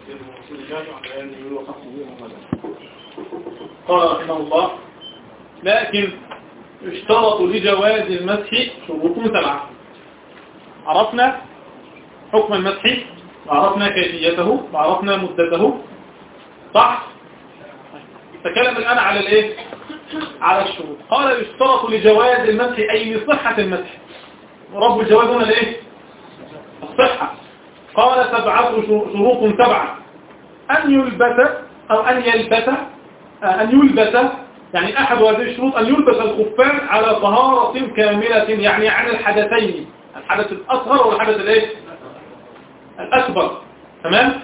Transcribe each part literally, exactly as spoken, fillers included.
قال رحمه الله: لكن اشترط لجواز المسح شروط سبعة. عرفنا حكم المسح وعرفنا كيفيته وعرفنا مدته، صح؟ تكلم الآن على الايه؟ على الشروط. قال يشترط لجواز المسح أي لصحة المسح. رب الجواز هنا الايه؟ الصحة. قال سبعة شروط سبعة: أن يلبس أو أن يلبس أن يلبس يعني أحد هذه الشروط أن يلبس الخفان على طهارة كاملة، يعني عن الحدثين، الحدث الأصغر والحدث الايه؟ الأكبر. تمام؟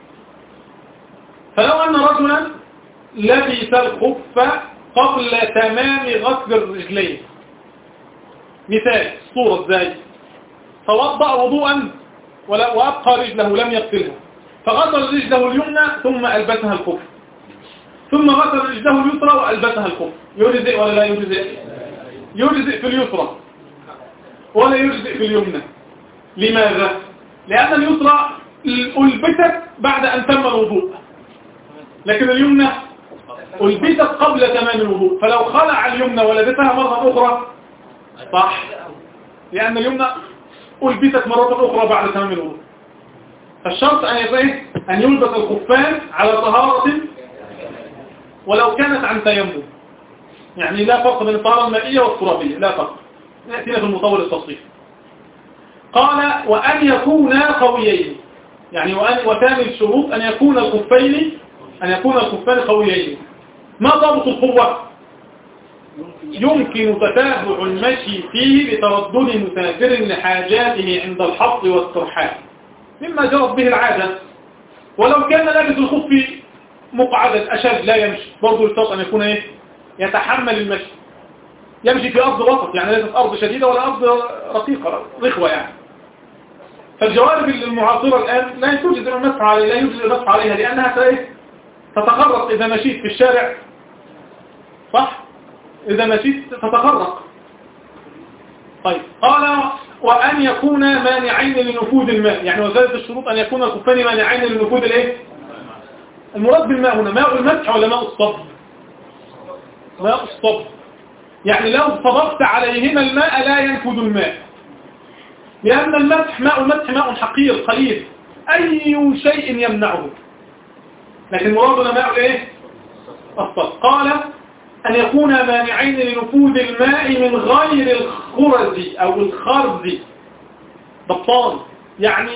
فلو أن رجلا لبس الخف قبل تمام غسل الرجلين، مثال صورة ازاي؟ توضأ وضوءا وأبقى رجله لم يغسلها، فغسل رجله اليمنى ثم ألبسها الخف، ثم غسل رجله اليسرى وألبسها الخف، يجزئ ولا لا يجزئ؟ يجزئ في اليسرى ولا يجزئ في اليمنى. لماذا؟ لأن اليسرى ألبست بعد أن تم الوضوء، لكن اليمنى ألبست قبل تمام الوضوء، فلو خلع اليمنى ولبسها مرة أخرى صح، لأن اليمنى ألبست مرة أخرى بعد تمام الوضوء. فالشرط أن يبقى أن يلبس الخفان على طهارة ولو كانت عن تيمم، يعني لا فرق بين الطهارة المائية والترابية، لا فرق، يأتينا في المطول التصريف. قال وأن يكونا قويين، يعني وأن وثاني الشروط أن يكون الخفين أن يكون الخفان قويين. ما ضابط القوة؟ يمكن تتابع المشي فيه لتردد مسافر لحاجاته عند الحط والترحال مما جرت به العادة. ولو كان لابس الخف مقعدا أشد لا يمشي، برضو يشترط أن يكون إيه؟ يتحمل المشي، يمشي في أرض وسط، يعني ليست أرض شديدة ولا أرض رقيقة رخوة يعني. فالجوانب المعاصرة الآن لا يوجد المسح عليها، لا يوجد المسح عليها لأنها تتخرق إذا مشيت في الشارع، صح؟ إذا مشيت تتخرق. طيب قال وأن يكون مانعين لنفوذ الماء، يعني وزادت الشروط أن يكون الخفان مانعين لنفوذ الايه؟ المراد بالماء هنا ماء المسح ولا ماء الصب؟ ماء الصب، يعني لو صببت عليهما الماء لا ينفذ الماء، لأن المسح ماء المسح ماء حقير قليل أي شيء يمنعه، لكن مرادنا ماء ايه؟ الصب. قال أن يكون مانعين لنفوذ الماء من غير الخرز أو الخرز بطال، يعني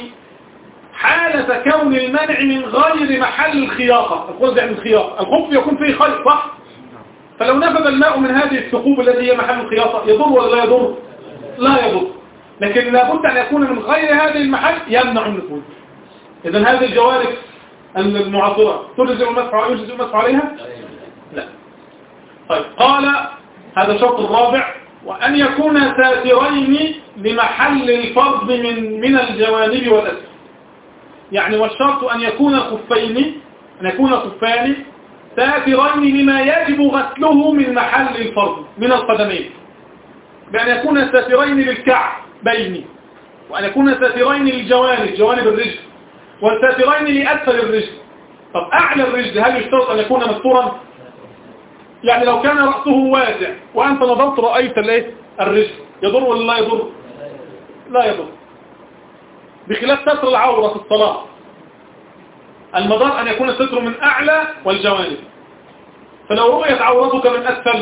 حالة كون المنع من غير محل الخياطة. الخرز يعني الخياطة، الخف يكون فيه خيط صح؟ فلو نفذ الماء من هذه الثقوب التي هي محل الخياطة يضر ولا لا يضر؟ لا يضر، لكن لابد أن يكون من غير هذه المحل يمنع النفوذ. إذن هذه الجوانب المعاصرة تجزئ المسح يجزئ المسح عليها؟ لا. طيب قال هذا الشرط الرابع: وأن يكون ساترين لمحل الفرض من من الجوانب والأسفل، يعني والشرط أن يكون خفين أن يكون خفان ساترين لما يجب غسله من محل الفرض من القدمين، بأن يكون ساترين للكعبين، وأن يكون ساترين للجوانب جوانب الرجل، والساترين لأسفل الرجل. طب أعلى الرجل هل يشترط أن يكون مستورا؟ يعني لو كان رأسه واسع وأنت نظرت رأيت الايه؟ الرجل، يضر ولا لا يضر؟ لا يضر، بخلاف ستر العورة في الصلاة، المدار أن يكون الستر من أعلى والجوانب، فلو رؤيت عورتك من أسفل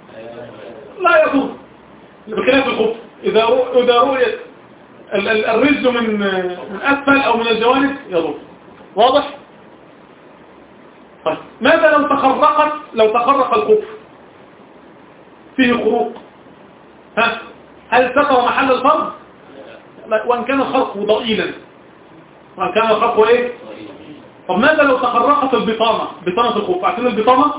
لا يضر، بخلاف الخف إذا إذا رؤيت الرجل من من أسفل أو من الجوانب يضر. واضح؟ طيب ماذا لو تخرقت لو تخرق الخف فيه خروق، ها هل ستر محل الفرض؟ وان كان الخرق ضئيلا، وان كان الخرق ايه؟ طب ماذا لو تخرقت البطانه بطانه الخف؟ عارفين البطانه؟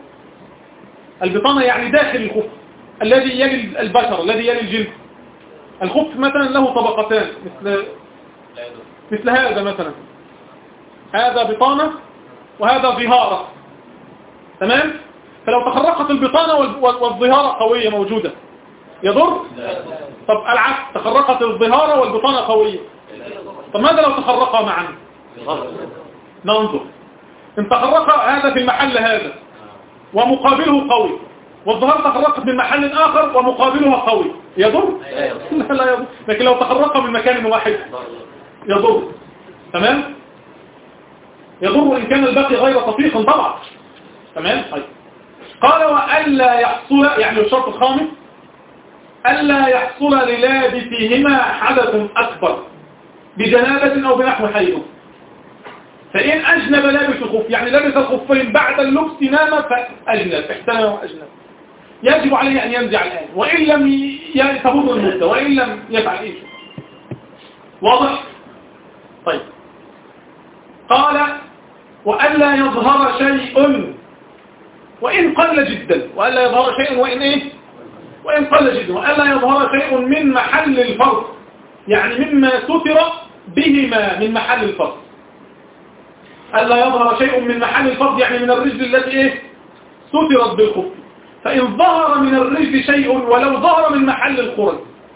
البطانه يعني داخل الخف الذي يلي البشر الذي يلي الجلد. الخف مثلا له طبقتان مثل مثل هذا مثلا، هذا بطانه وهذا ظهارة، تمام؟ فلو تخرقت البطانة والظهارة قوية موجودة يضر؟ طب العكس، تخرقت الظهارة والبطانة قوية، طب ماذا لو تخرقا معا؟ ننظر ان تخرق هذا في المحل هذا ومقابله قوي، والظهر تخرقت من محل آخر ومقابلها قوي، يضر؟ لا لا يضر. لكن لو تخرق من مكان واحد يضر. تمام؟ يضر إن كان الباقي غير طفيق طبعا. تمام؟ طيب. قال وألا يحصل، يعني الشرط الخامس ألا يحصل للابسهما حدث أكبر بجنابة أو بنحو حيض. فإن أجنب لابس الخف، يعني لابس الخفين بعد اللبس نام فأجنب، احتلم وأجنب، يجب عليه أن ينزع الآن، وإن لم تمر المدة، وإن لم يفعل إيه. واضح؟ طيب. قال وألا يظهر شيء وإن قل جدا، وألا يظهر شيء وإن إيه؟ وإن قل جدا، وألا يظهر شيء من محل الفرض، يعني مما ستر بهما من محل الفرض. ألا يظهر شيء من محل الفرض يعني من الرجل التي إيه؟ سترت بالخف. فإن ظهر من الرجل شيء ولو ظهر من محل الخرج،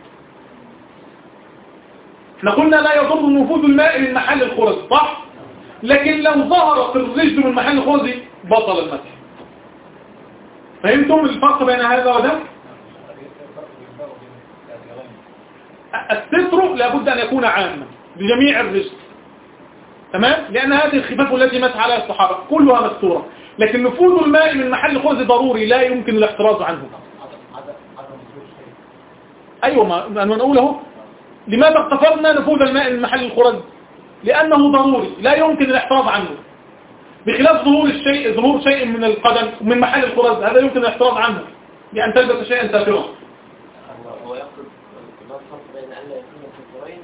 احنا قلنا لا يضر نفوذ الماء من محل الخرج صح؟ لكن لو ظهرت الرجل من محل الخرج بطل المسح. فهمتم الفرق بين هذا وده؟ الستر لابد أن يكون عاما بجميع الرجل، تمام؟ لأن هذه الخفاف التي مسح عليها الصحابة كلها مستورة، لكن نفوذ الماء من محل الخرج ضروري لا يمكن الاحتراز عنه. أيوة ما أنا نقوله. لماذا اقتصرنا نفوذ الماء من محل الخرج؟ لأنه ضروري لا يمكن الاحتراز عنه، بخلاف ظهور الشيء ظهور شيء من القدم من محل الخرج، هذا يمكن الاحتراز عنه بأن تلبس شيئا سافرا. هو يقصد الفرق بين أن لا يكون الكفرين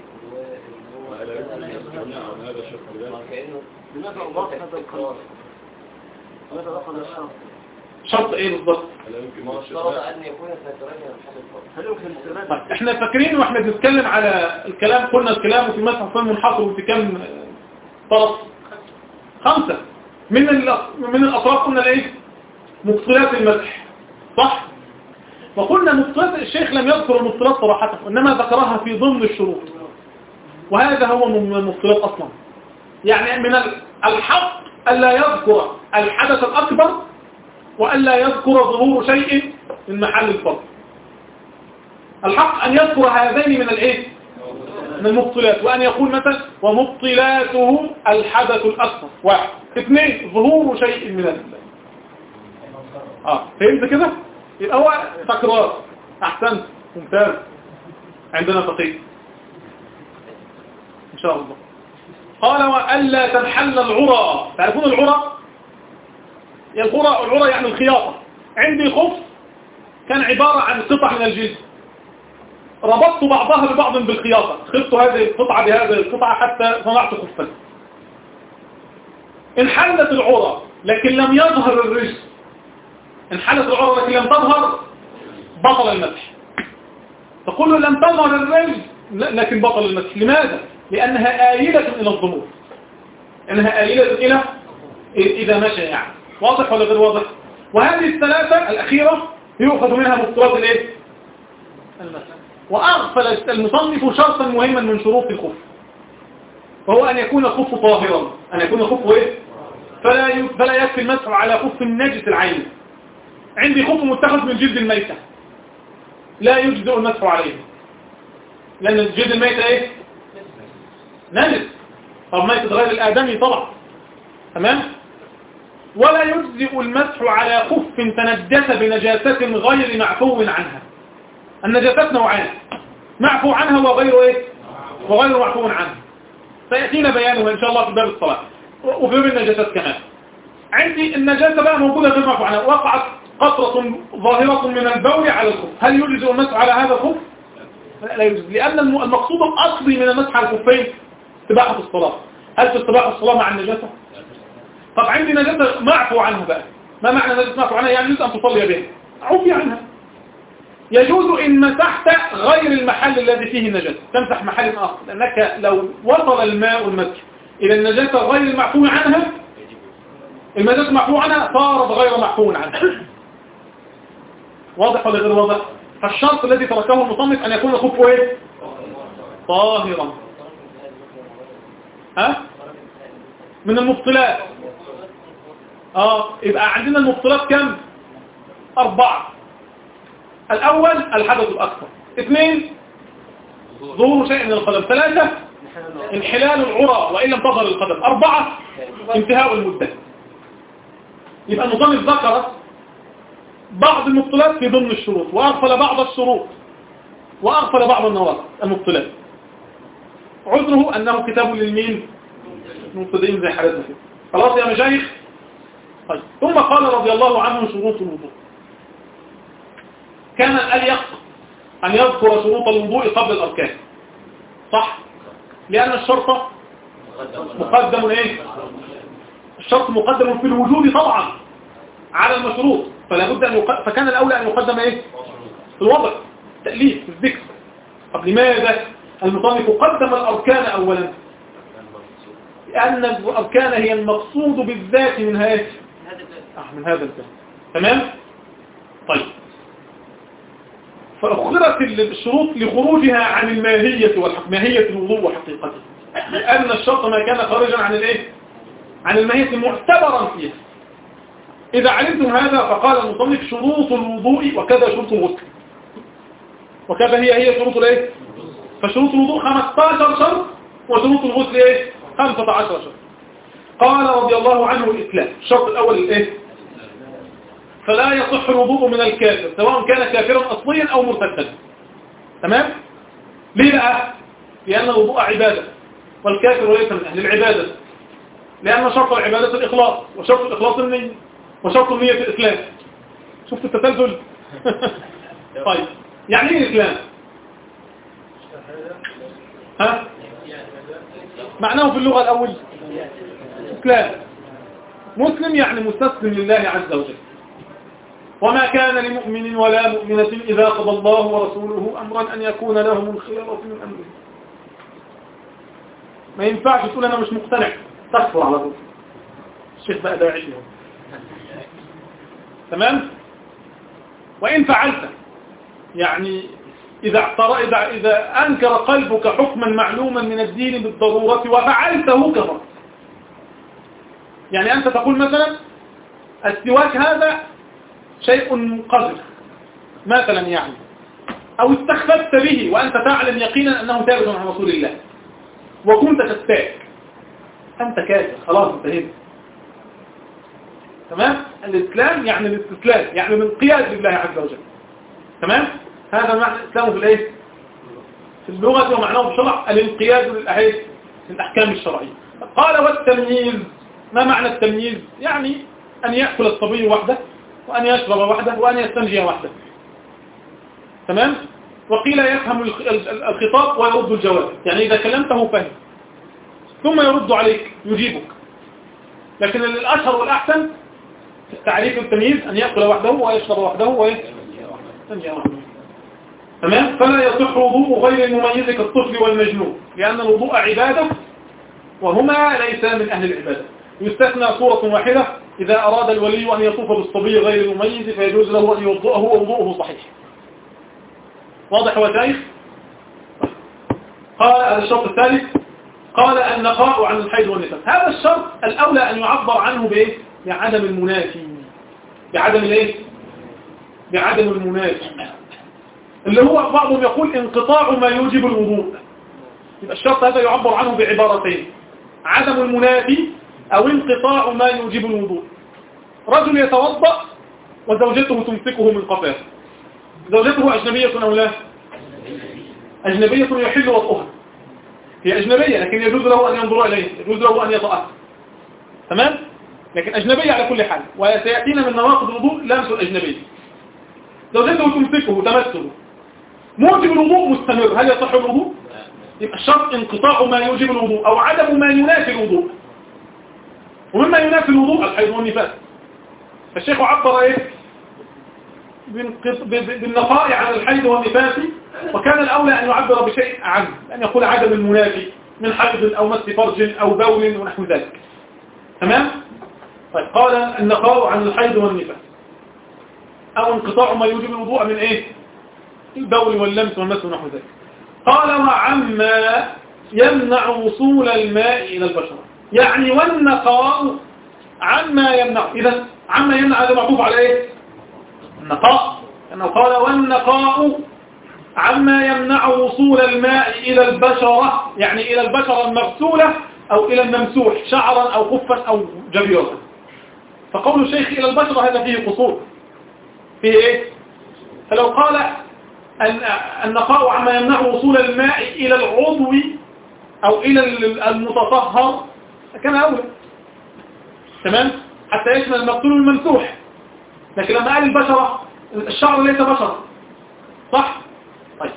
هذا الشرط كأنه لماذا أضاف هذا القرار؟ لماذا أخذ الشرط؟ شرط ايه بالضبط؟ ما اشترط أن يكون سافرين محل الفرق. هل يمكن استغلال؟ طيب احنا فاكرين واحنا بنتكلم على الكلام، قلنا الكلام في مسح صن منحصر في كم طرف؟ خمسة من من الأطراف. قلنا الايه؟ مفصلات المسح صح؟ وقلنا مفصلات الشيخ لم يذكر المفصلات صراحة، وإنما ذكرها في ضمن الشروط، وهذا هو من المفصلات أصلا. يعني من الحق ألا يذكر الحدث الأكبر وألا يذكر ظهور شيء من محل الفرض. الحق أن يذكر هذين من الايه؟ من المبطلات، وأن يقول مثلا ومبطلاته الحدث الأكبر واحد. اثنين ظهور شيء من ال اه فهمت كده؟ يبقى هو تكرار. أحسنت ممتاز، عندنا فقيه إن شاء الله. قال وألا تنحل العرى. تعرفون العرى؟ العرى العرى يعني الخياطة. عندي خف كان عبارة عن قطع من الجلد، ربطت بعضها ببعض بالخياطة، خفت هذه القطعة بهذه القطعة حتى صنعت خفا. انحلت العرى لكن لم يظهر الرجل، انحلت العرى لكن لم تظهر، بطل المسح. تقول له لم تظهر الرجل لكن بطل المسح. لماذا؟ لأنها آيلة إلى الظهور، إنها آيلة إلى إذا مشى يعني. واضح ولا غير واضح؟ وهذه الثلاثة الأخيرة يؤخذ منها مفطرات الايه؟ المسح. وأغفل المصنف شرطا مهما من شروط الخف، وهو أن يكون الخف طاهرا. أن يكون الخف إيه؟ فلا فلا يكفي المسح على خف النجس العين. عندي خف متخذ من جلد الميتة لا يجزئ المسح عليه، لأن جلد الميتة إيه؟ نجس. طب ميتة غير الآدمي طبعا، تمام؟ ولا يجزئ المسح على خف تنجس بنجاسة غير معفو عنها. النجاسات نوعان، معفو عنها وغير ايه؟ وغير معفو عنها. سيأتينا بيانه إن شاء الله في باب الصلاة وفي باب النجاسات كمان. عندي النجاسة بقى موجودة غير معفو عنها، وقعت قطرة ظاهرة من البول على الخف، هل يجزئ المسح على هذا الخف؟ لا يجزئ، لأن المقصود الأصلي من المسح على الخفين استباحة الصلاة. هل تستباح الصلاة مع النجاسة؟ طب عندي نجاسة معفو عنها بقى. ما معنى نجاسة معفو عنها؟ يعني يجوز أن تصلي بها، عفي عنها. يجوز إن مسحت غير المحل الذي فيه النجاسة، تمسح محل آخر، لأنك لو وصل الماء المسح إلى النجاسة غير المعفو عنها، النجاسة معفو عنها صارت غير معفو عنها. واضح ولا غير واضح؟ فالشرط الذي تركه المصنف أن يكون الخف ايه؟ طاهرا. ها؟ من المبطلات. اه يبقى عندنا المبطلات كم؟ أربعة. الأول الحدث الأكبر. اثنين ظهور شيء من القدم. ثلاثة انحلال العرى وإن لم تظهر القدم. أربعة انتهاء المدة. يبقى المصنف ذكر بعض المبطلات في ضمن الشروط وأغفل بعض الشروط وأغفل بعض النواقض المبطلات. عذره أنه كتاب للمين؟ المبتدئين زي حالتنا كده. خلاص يا مشايخ. طيب. ثم قال رضي الله عنه شروط الوضوء. كان الأليق أن يذكر شروط الوضوء قبل الأركان. صح؟ لأن الشرط مقدم إيه؟ الشرط مقدم في الوجود طبعا على المشروط، فلا بد أن يق... فكان الأولى أن يقدم إيه؟ في الوضع تأليف في الذكر. طب لماذا المصنف قدم الأركان أولا؟ لأن الأركان هي المقصود بالذات من هذا آه من هذا الذات. تمام؟ طيب. فأخرت الشروط لخروجها عن الماهية والحق ماهية الوضوء وحقيقته، لأن الشرط ما كان خارجا عن الايه؟ عن الماهية معتبرا فيها. إذا علمتم هذا فقال المصنف شروط الوضوء وكذا شروط الغسل، وكذا هي هي شروط الايه؟ فشروط الوضوء خمسة عشر شرط وشروط الغسل ايه؟ خمسة عشر شرط. قال رضي الله عنه الإسلام. الشرط الأول الايه؟ فلا يصح الوضوء من الكافر سواء كان كافرا أصليا أو مرتدا. تمام؟ ليه بقى؟ لأن الوضوء عبادة والكافر ليس من أهل العبادة، لأن شرط العبادة الإخلاص، وشرط الإخلاص النية، وشرط النية الإسلام. شفت التسلسل؟ طيب يعني ايه الإسلام؟ ها؟ معناه في اللغة الأول إسلام. مسلم يعني مستسلم لله عز وجل. وما كان لمؤمن ولا مؤمنة إذا قضى الله ورسوله أمرا أن يكون لهم الخيرة من أمره. ما ينفعش تقول أنا مش مقتنع، تكفر على طول. الشيخ بقى داعي لهم. تمام؟ وإن فعلت يعني إذا اعترى إذا إذا أنكر قلبك حكما معلوما من الدين بالضرورة وفعلته كفر. يعني أنت تقول مثلا السواك هذا شيء قذر مثلا يعني، أو استخفت به وأنت تعلم يقينا أنه ثابت عن رسول الله وكنت تستاك، أنت كافر خلاص انتهيت. تمام؟ الإسلام يعني الاستسلام، يعني الانقياد لله عز وجل. تمام؟ هذا معنى الإسلام في الإيه؟ في اللغة ومعناه في الشرع الانقياد للأحاديث للأحكام الشرعية. قال والتمييز. ما معنى التمييز؟ يعني أن يأكل الصبي وحده وأن يشرب وحده وأن يستنجي وحده. تمام؟ وقيل يفهم الخطاب ويرد الجواب، يعني إذا كلمته فهم ثم يرد عليك يجيبك. لكن الأشهر والأحسن تعريف التمييز أن يأكل وحده ويشرب وحده ويستنجي وحده. تمام؟ فلا يصح وضوء غير المميز كالطفل والمجنون، لأن الوضوء عبادة وهما ليس من أهل العبادة. يستثنى صورة واحدة إذا أراد الولي أن يطوف بالصبي غير المميز فيجوز له أن يوضؤه ووضوءه صحيح. واضح وشايف؟ قال هذا الشرط الثالث قال النقاء عن الحيض والنفاس. هذا الشرط الأولى أن يعبر عنه بإيه؟ بعدم المنافي. بعدم الإيه؟ بعدم المنافي اللي هو بعضهم يقول انقطاع ما يوجب الوضوء. يبقى الشرط هذا يعبر عنه بعبارتين: عدم المنافي أو انقطاع ما يوجب الوضوء. رجل يتوضأ وزوجته تمسكه من قفاه. زوجته أجنبية أو لا؟ أجنبية يحل وطئها. هي أجنبية لكن يجوز له أن ينظر إليه، يجوز له أن يطأها. تمام؟ لكن أجنبية على كل حال. وسيأتينا من نواقض الوضوء لامس الأجنبية. زوجته تمسكه تمسه موجب الوضوء مستمر، هل يصح الوضوء؟ يبقى الشرط انقطاع ما يوجب الوضوء أو عدم ما ينافي الوضوء. ومما ينافي الوضوء الحيض والنفاس. فالشيخ عبر ايه بالنقاء عن الحيض والنفاس، وكان الأولى أن يعبر بشيء أعم، أن يقول عدم المنافي من حيض أو مس فرج أو بول ونحو ذلك. تمام؟ طيب قال النقاء عن الحيض والنفاس أو انقطاع ما يوجب الوضوء من إيه؟ البول واللمس والمس ونحو ذلك. قال وعما يمنع وصول الماء إلى البشرة. يعني والنقاء عما يمنع. إذا عما يمنع هذا معطوف على إيه؟ النقاء، لأنه قال والنقاء عما يمنع وصول الماء إلى البشرة، يعني إلى البشرة المغسولة أو إلى الممسوح شعرا أو خفا أو جبيرا. فقول الشيخ إلى البشرة هذا فيه قصور، فيه إيه؟ فلو قال النقاء عما يمنع وصول الماء إلى العضو أو إلى المتطهر كان أولى، تمام؟ حتى يشمل المغسول والممسوح. لكن لما قال البشرة، الشعر ليس بشرة، صح؟ طيب.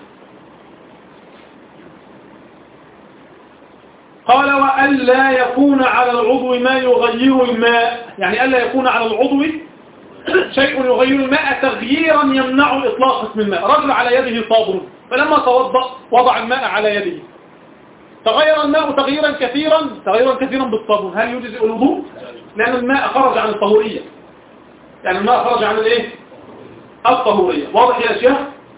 قال وألا يكون على العضو ما يغير الماء، يعني ألا يكون على العضو شيء يغير الماء تغييرا يمنع إطلاق اسم الماء. رجل على يده صابون، فلما توضأ وضع الماء على يده، تغير الماء تغييرا كثيرا تغييرا كثيرا بالصابون، هل يجزئ الوضوء؟ لأن الماء خرج عن الطهورية، يعني الماء خرج عن الايه؟ الطهورية. واضح يا شيخ؟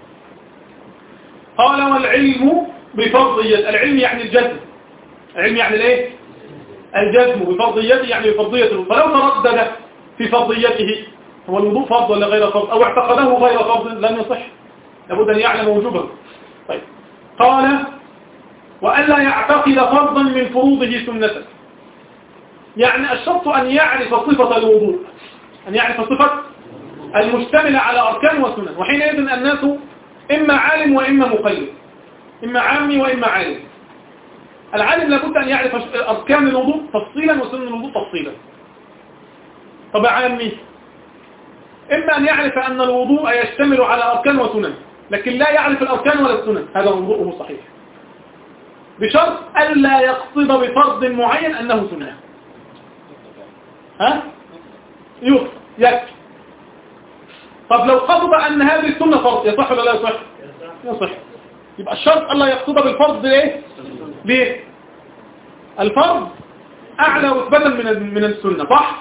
قال والعلم بفرضية، العلم يعني الجزم، العلم يعني الايه؟ الجزم بفرضيته، يعني بفرضيته. فلو تردد في فرضيته، هو الوضوء فرض ولا غير فرض، او اعتقده غير فرض، لن يصح، لابد ان يعلم وجوبه. طيب. قال وألا يعتقد فرضا من فروضه سنة، يعني الشرط أن يعرف صفة الوضوء، أن يعرف صفة المشتملة على أركان وسنن. وحينئذ الناس إما عالم وإما مقيد، إما عامي وإما عالم. العالم لابد أن يعرف أركان الوضوء تفصيلا وسنن الوضوء تفصيلا. طب عامي إما أن يعرف أن الوضوء يشتمل على أركان وسنن، لكن لا يعرف الأركان ولا السنن، هذا وضوءه صحيح، بشرط ألا يقصد بفرض معين أنه سنة. ها؟ يقصد يكفي. طب لو قصد أن هذه السنة فرض، يصح ولا لا يصح؟ يصح. يبقى الشرط ألا يقصد بالفرض ليه؟ ليه؟ الفرض أعلى رتبة من من السنة، صح؟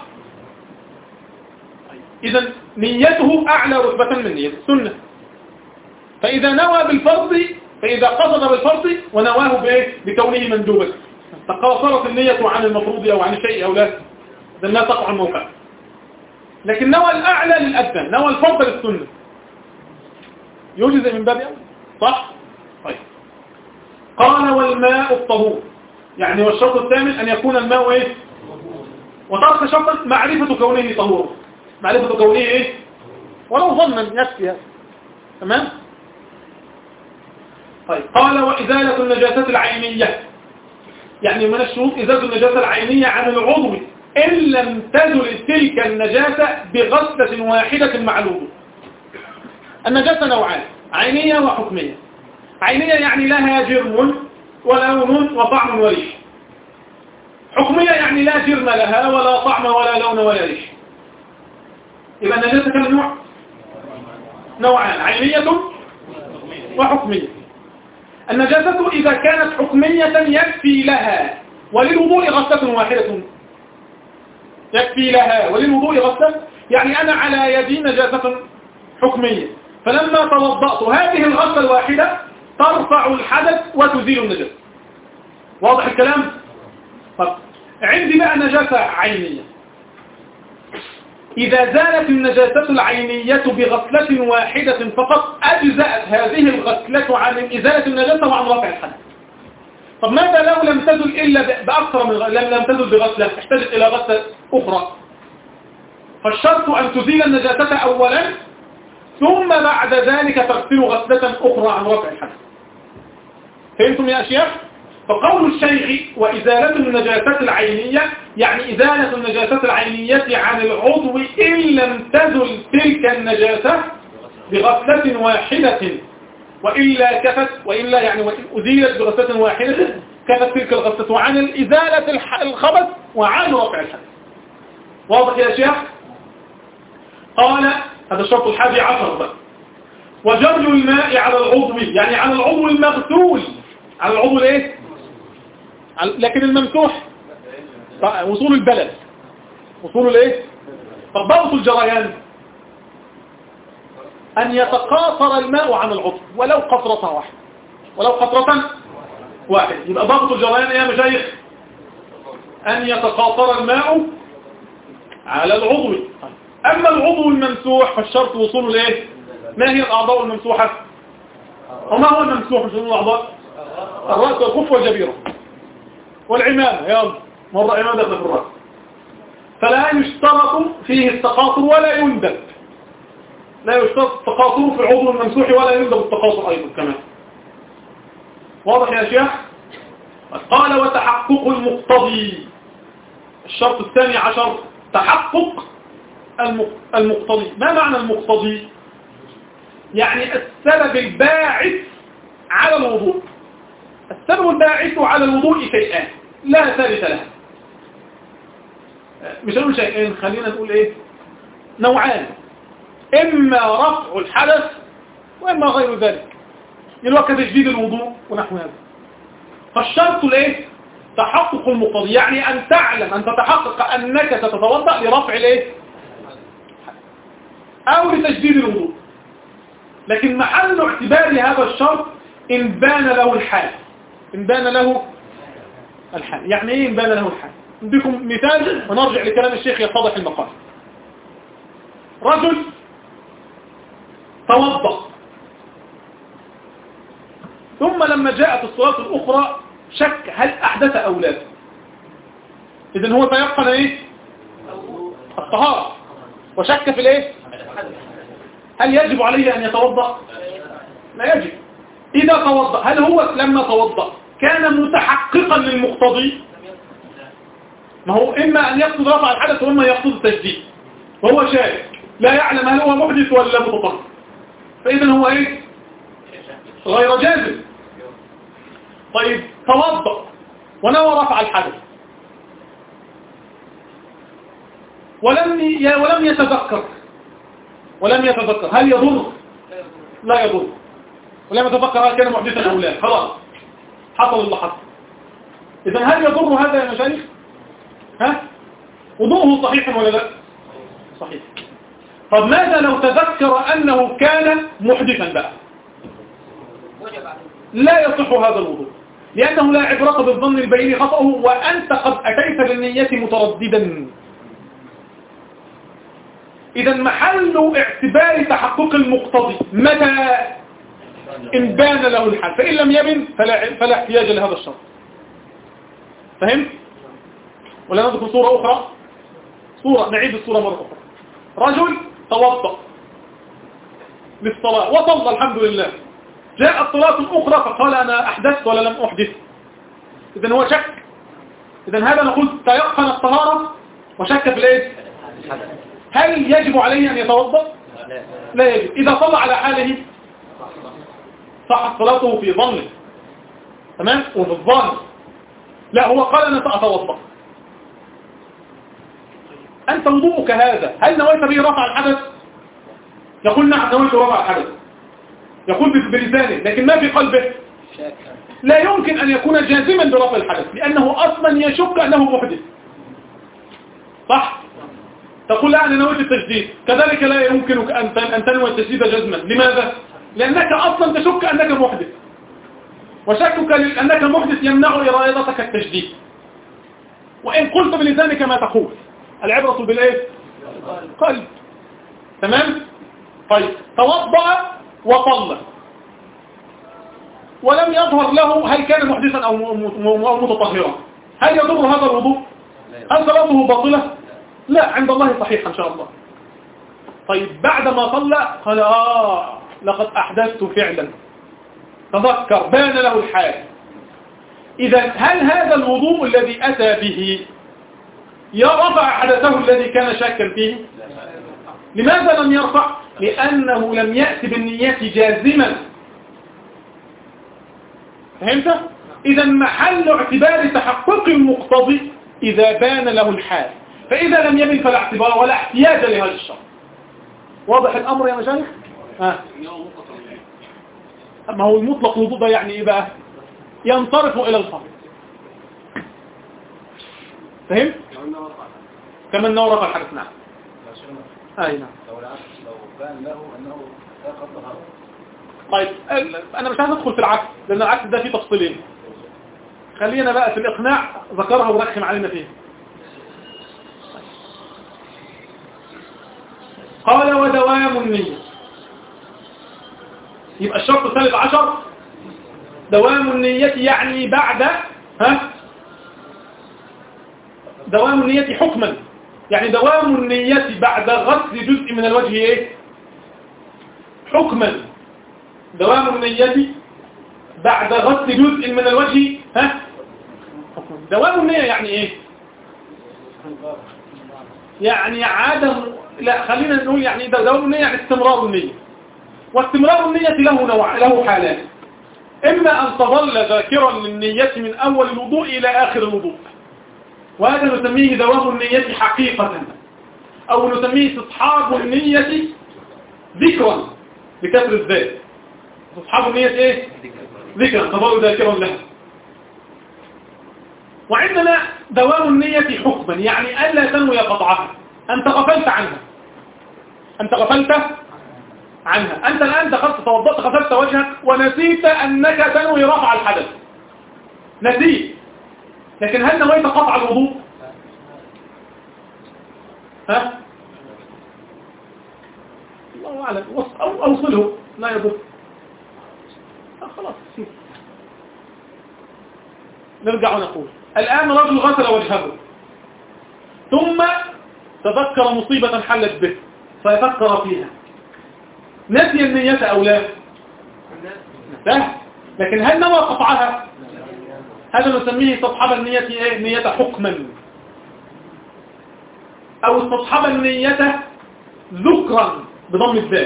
إذا نيته أعلى رتبة من نية السنة. فإذا نوى بالفرض، فإذا قصد بالفرض ونواه بإيه؟ بكونه مندوبا، تقاصرت النية عن المفروض أو عن الشيء أو لا، إذا لا تقع الموقع. لكن نوى الأعلى للأدنى، نوى الفرض للسنة، يجزئ من باب أول، صح؟ طيب. قال والماء الطهور، يعني والشرط الثامن أن يكون الماء إيه؟ وترك شرطا معرفة كونه طهور، معرفة كونه إيه؟ ولو ظنا يكفي هذا، تمام؟ طيب. قال وإزالة النجاسة العينية، يعني من الشروط إزالة النجاسة العينية عن العضو إن لم تزل تلك النجاسة بغسلة واحدة مع الوضوء. النجاسة نوعان، عينية وحكمية. عينية يعني لها جرم ولون وطعم وريح. حكمية يعني لا جرم لها ولا طعم ولا لون ولا ريح. يبقى النجاسة كم نوع؟ نوعان، عينية وحكمية. النجاسة إذا كانت حكمية يكفي لها وللوضوء غسلة واحدة، يكفي لها وللوضوء غسلة، يعني أنا على يدي نجاسة حكمية، فلما توضأت هذه الغسلة الواحدة ترفع الحدث وتزيل النجاسة. واضح الكلام؟ طب عندي بقى نجاسة عينية، إذا زالت النجاسة العينية بغسلة واحدة فقط أجزأت هذه الغسلة عن إزالة النجاسة وعن رفع الحدث. طب ماذا لو لم تزل إلا بأكثر من غ... لم لم تزل بغسلة، احتاجت إلى غسلة أخرى؟ فالشرط أن تزيل النجاسة أولا ثم بعد ذلك تغسل غسلة أخرى عن رفع الحدث. فهمتم يا أشياء؟ فقول الشيخ وإزالة النجاسة العينية يعني إزالة النجاسة العينية عن العضو إن لم تزل تلك النجاسة بغسلة واحدة، وإلا كفت، وإلا يعني وإن أزيلت بغسلة واحدة كفت تلك الغسلة عن إزالة الخبث وعن رفع الحدث. واضح يا شيخ؟ قال هذا الشرط الحادي عشر بقى. وجري الماء على العضو، يعني على العضو المغسول، على العضو الايه؟ لكن الممسوح وصول البلد، وصول الايه؟ فضبط الجريان أن يتقاصر الماء عن العضو ولو قطرة واحدة، ولو قطرة واحدة. يبقى ضغط الجريان يا مشايخ أن يتقاطر الماء على العضو. أما العضو الممسوح فالشرط وصوله لإيه؟ ما هي الأعضاء الممسوحة؟ وما هو الممسوح من الأعضاء؟ الرأس والكف والجبيرة والعمامة. يلا مرة عمامة في الرأس. فلا يشترط فيه التقاطر ولا يندب. لا يشترط التقاطر في العضو الممسوح ولا يندب التقاطر أيضا كمان. واضح يا شيخ؟ قال وتحقق المقتضي. الشرط الثاني عشر تحقق المقتضي. ما معنى المقتضي؟ يعني السبب الباعث على الوضوء. السبب الباعث على الوضوء شيئان لا ثالث لها. مش هنقول شيئين، خلينا نقول ايه، نوعان. اما رفع الحدث واما غير ذلك، يلوك تجديد الوضوء ونحو هذا. فالشرط الايه؟ تحقق المقتضي، يعني ان تعلم، ان تتحقق انك ستتوضا لرفع الايه او لتجديد الوضوء. لكن محل اعتبار هذا الشرط ان بان له الحال. ان بان له الحال. يعني ايه ان بان له الحال؟ نديكم مثال ونرجع لكلام الشيخ يتضح المقال. رجل توضأ ثم لما جاءت الصلاة الأخرى شك هل أحدث أو لا. إذن هو تيقن إيه؟ الطهارة وشك في الإيه؟ هل يجب عليه أن يتوضأ؟ لا يجب. إذا توضأ هل هو لما توضأ كان متحققا للمقتضي؟ ما هو إما أن يقصد رفع الحدث وإما يقصد التجديد، وهو شاك لا يعلم هل هو محدث ولا متطهر. فإذن هو إيه؟ غير جازم. طيب توضأ ونوى رفع الحدث ولم ولم يتذكر ولم يتذكر هل يضر؟ لا يضر. ولم يتذكر هل كان محدثا أو لا. خلاص حصل اللي حصل. إذن هل يضر هذا يا مشايخ؟ ها؟ وضوءه صحيح ولا لا؟ صحيح. طب ماذا لو تذكر أنه كان محدثا بقى؟ لا يصح هذا الوضوء، لأنه لا عبرة بالظن البين خطأه، وأنت قد أتيت بالنية مترددا. إذا محل اعتبار تحقق المقتضي متى؟ إن بان له الحال. فإن لم يبن فلا, فلا احتياج لهذا الشرط. فهم؟ ولا نذكر صورة أخرى؟ صورة نعيد الصورة مرة أخرى. رجل توضأ للصلاة وصلى الحمد لله. جاء الصلاة الأخرى فقال أنا أحدثت ولا لم أحدث. إذن هو شك. إذن هذا نقول تيقن الطهارة وشك في الإيه؟ هل يجب عليه أن يتوضأ؟ لا يجب. إذا صلى على حاله صحت صلاته في ظنه، تمام؟ وفي الظاهر لا، هو قال أنا سأتوضأ. أنت وضوءك هذا هل نويت به رفع الحدث؟ يقول نعم نويت رفع الحدث، يقول بلسانه، لكن ما في قلبه. لا يمكن أن يكون جازما برفع الحدث، لأنه أصلا يشك أنه محدث. صح؟ تقول لا أنا نويت التجديد، كذلك لا يمكنك أن تنوي التجديد جزما. لماذا؟ لأنك أصلا تشك أنك محدث، وشكك أنك محدث يمنع إرادتك التجديد، وإن قلت بلسانك ما تقول. العبرة بالإيه؟ قلب. تمام؟ طيب توضأ وصلى ولم يظهر له هل كان محدثا أو متطهرا. هل يضر هذا الوضوء؟ هل صلاته باطلة؟ لا، عند الله صحيح إن شاء الله. طيب بعدما صلى قال آه لقد أحدثت فعلا، تذكر بان له الحال. إذا هل هذا الوضوء الذي أتى به يرفع حدثه الذي كان شاكا فيه؟ لماذا لم يرفع؟ لأنه لم يأتي بالنية جازما. فهمت؟ إذا محل اعتبار تحقق المقتضي إذا بان له الحال، فإذا لم يبن فلا اعتبار ولا احتياج لهذا الشرط. واضح الأمر يا مشايخ؟ ها. أما هو المطلق الوضوء ده يعني إيه بقى؟ ينصرف إلى الفرض. فهم؟ كما أنه رفع الحدث. نعم. أي نعم. لو لو بان له أنه لا قصد. طيب أنا مش عايز أدخل في العكس، لأن العكس ده فيه تفصيلين. خلينا بقى في الإقناع، ذكرها ورخم علينا فيها. قال ودوام النية. يبقى الشرط الثالث عشر دوام النية، يعني بعد ها دوام النية حكما، يعني دوام النية بعد غسل جزء من الوجه ايه حكما. دوام النية بعد غسل جزء من الوجه ها حكما. دوام النية يعني ايه؟ يعني عدم، لا خلينا نقول يعني دوام النية يعني استمرار النية. واستمرار النية له نوع، له حالات. إما أن تظل ذاكرا للنية من أول الوضوء إلى آخر الوضوء، وهذا نسميه دوام النية حقيقة، أو نسميه استصحاب النية ذكرا بكسر الذات. استصحاب النية إيه؟ ذكرا، تظل ذاكرا لها. وعندنا دوام النية حكما، يعني ألا تنوي قطعها، أنت غفلت عنها، أنت غفلت عنها أنت الآن دخلت توضأت غسلت وجهك ونسيت أنك تنوي رفع الحدث، نسيت، لكن هل نويت قطع الوضوء؟ ها؟ الله أعلم، أو أوصله لا يضر. خلاص سيب. نرجع ونقول الآن رجل غسل وجهه ثم تذكر مصيبة حلت به فيفكر فيها، نسي النية أو لا؟ لا، لكن هل نوى قطعها؟ هذا نسميه استصحاب النية ايه؟ نية حكما، أو استصحاب النية ذكرا بضم الذات.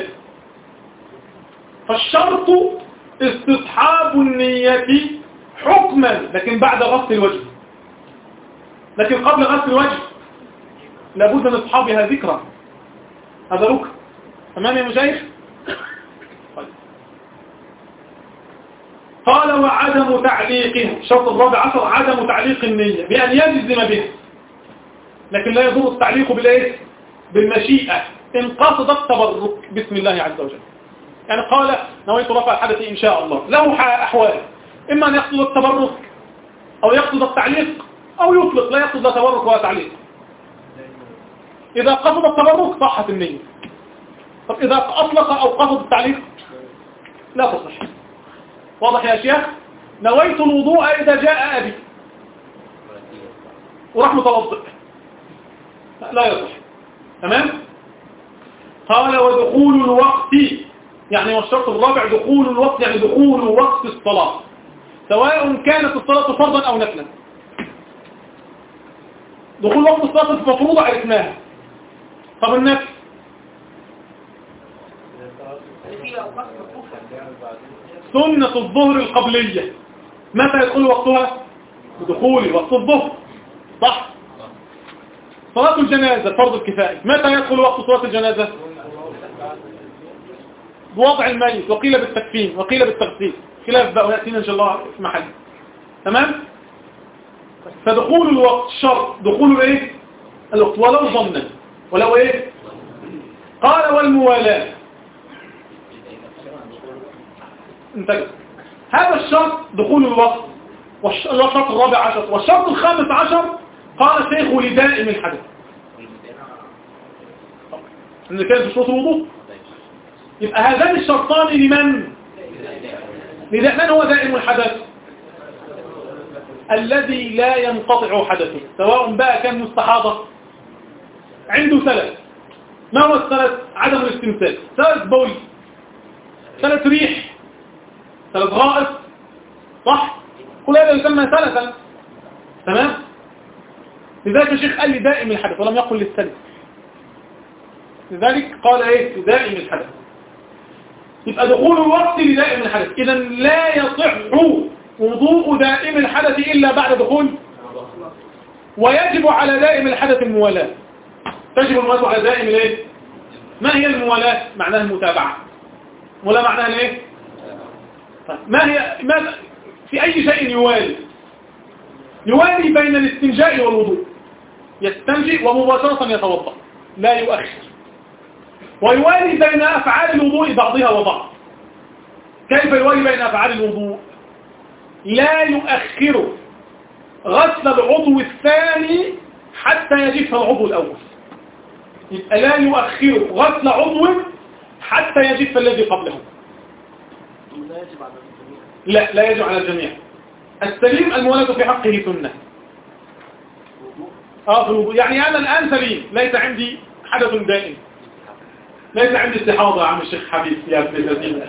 فالشرط استصحاب النية حكما، لكن بعد غسل الوجه، لكن قبل غسل الوجه لابد من اصحابها ذكرا، هذا ركن. تمام يا مشايخ؟ قال وعدم تعليقه، الشرط الرابع عشر عدم تعليق النية بأن يجزم به، لكن لا يضر التعليق بالايه؟ بالمشيئة، إن قصد التبرك باسم الله عز وجل. يعني قال نويت رفع الحدث إن شاء الله، له أحوال، إما أن يقصد التبرك أو يقصد التعليق أو يطلق لا يقصد التبرك ولا تعليق. إذا قصد التبرك صحت النية. طب إذا أطلق أو قصد التعليق لا تصح. واضح يا شيخ؟ نويت الوضوء إذا جاء أبي وراح متوضئ لا يصح. تمام؟ قال ودخول الوقت، يعني والشرط الرابع دخول الوقت، يعني دخول وقت الصلاة سواء كانت الصلاة فرضا أو نفلا. دخول وقت الصلاة المفروضة عرفناها. طب النفل؟ سنة الظهر القبلية متى يدخل وقتها؟ بدخول وقت الظهر، صح؟ صلاة الجنازة فرض الكفاية متى يدخل وقت صلاة الجنازة؟ بوضع الميت، وقيل بالتكفين وقيل بالتغسيل، خلاف بقى ويأتينا إن شاء الله في محل. تمام؟ فدخول الوقت شرط، دخول ايه؟ الوقت ولو ظنا، ولو ايه؟ قال والموالاة انتجد هذا الشرط دخول الوقت، والشرط الرابع عشر. والشرط الخامس عشر قال الشيخ لدائم الحدث، ان كانت شروط الوضوء. يبقى هذان الشرطان لمن؟ لدائم. من هو دائم الحدث؟ الذي لا ينقطع حدثه، سواء بقى كان مستحاضة عنده ثلاث. ما هو الثلاث؟ عدم الاستمسال، ثلاث بول، ثلاث ريح، ثلاث غائط، صح؟ كل هذا يسمى ثلاثا. تمام؟ لذلك الشيخ قال لي دائم الحدث ولم يقل للثالث، لذلك قال ايه؟ دائم الحدث. يبقى دخول الوقت لدائم الحدث. إذا لا يصح وضوء دائم الحدث إلا بعد دخول، ويجب على دائم الحدث الموالاة. تجب الموالاة على دائم الايه؟ ما هي الموالاة؟ معناها المتابعة. ولا معناها الايه؟ ما هي ماذا في أي شيء يوالي؟ يوالي بين الاستنجاء والوضوء، يستنجي ومباشرة يتوضأ لا يؤخر. ويوالي بين أفعال الوضوء بعضها وبعض. كيف يوالي بين أفعال الوضوء؟ لا يؤخره، غسل العضو الثاني حتى يجف العضو الأول. يبقى لا يؤخر غسل عضو حتى يجف الذي قبله. لا يجب على الجميع. لا لا يجب على الجميع. السليم المولاة في حقه سنة. اه في الوضوء. يعني أنا الآن سليم، ليس عندي حدث دائم، ليس عندي استحاضة يا عم الشيخ حبيب يا ابن الذين.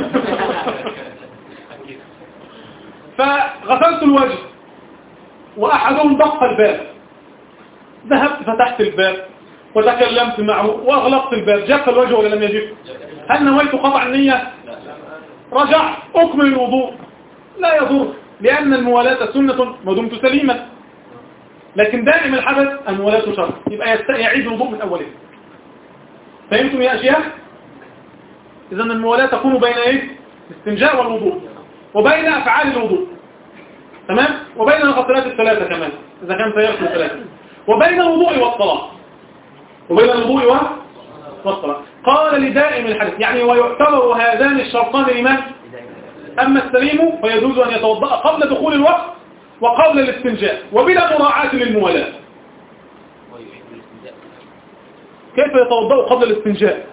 فغسلت الوجه وأحدهم دق الباب، ذهبت فتحت الباب وتكلمت معه وأغلقت الباب، جف الوجه ولا لم يجف؟ هل نويت قطع النية؟ رجعت أكمل الوضوء، لا يضر، لأن الموالاة سنة ما دمت سليما. لكن دائم الحدث الموالاة شرط، يبقى يعيد الوضوء من أوله. فهمتم يا أشياء؟ إذن الموالاة تكون بين إيه؟ الاستنجاء والوضوء، وبين أفعال الوضوء، تمام؟ وبين الغسلات الثلاثة كمان إذا كان سيغسل الثلاثة، وبين الوضوء والصلاة، وبين الوضوء والصلاة. قال لدائم الحدث، يعني ويعتبر هذان الشرطان لمن؟ أما السليم فيجوز أن يتوضأ قبل دخول الوقت وقبل الاستنجاء وبلا مراعاة للموالاة. كيف يتوضأ قبل الاستنجاء؟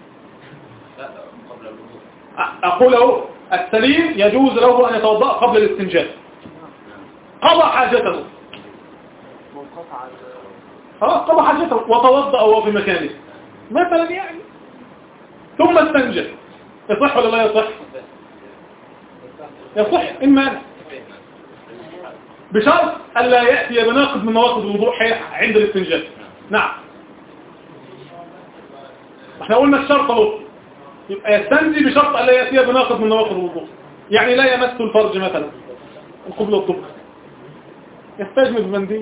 أقول له السليم يجوز له أن يتوضأ قبل الاستنجاء، قضى حاجته، خلاص قضى حاجته وتوضأ وهو في مكانه مثلا يعني، ثم استنجى. يصح ولا لا يصح؟ يصح إما أنا بشرط ألا يأتي بناقض من نواقض الوضوء عند الاستنجاء. نعم، احنا قلنا الشرط اهو، يبقى يستنجي بشرط ألا يأتي بناقض من نواقض الوضوء، يعني لا يمس الفرج مثلا قبل الطبخ، يستجمد بمنديل.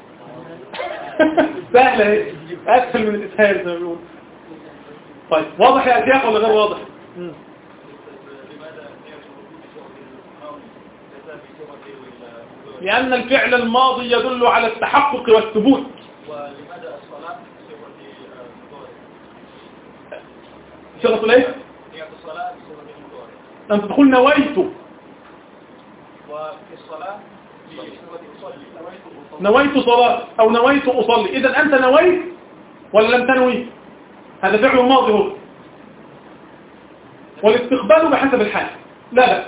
سهلة هي، أسهل من الإسهال زي ما بيقول. طيب واضح يا أشياء ولا غير واضح؟ مم. لأن الفعل الماضي يدل على التحقق والثبوت. ولماذا الصلاة صيغة الايه؟ هي الصلاة بصيغة المضارع. أنت تقول نويت. وفي الصلاة بصيغة أصلي. نويت صلاة أو نويت أصلي. إذا أنت نويت ولا لم تنوي؟ هذا فعل ماضي هو. والاستقبال بحسب الحال. لا لا.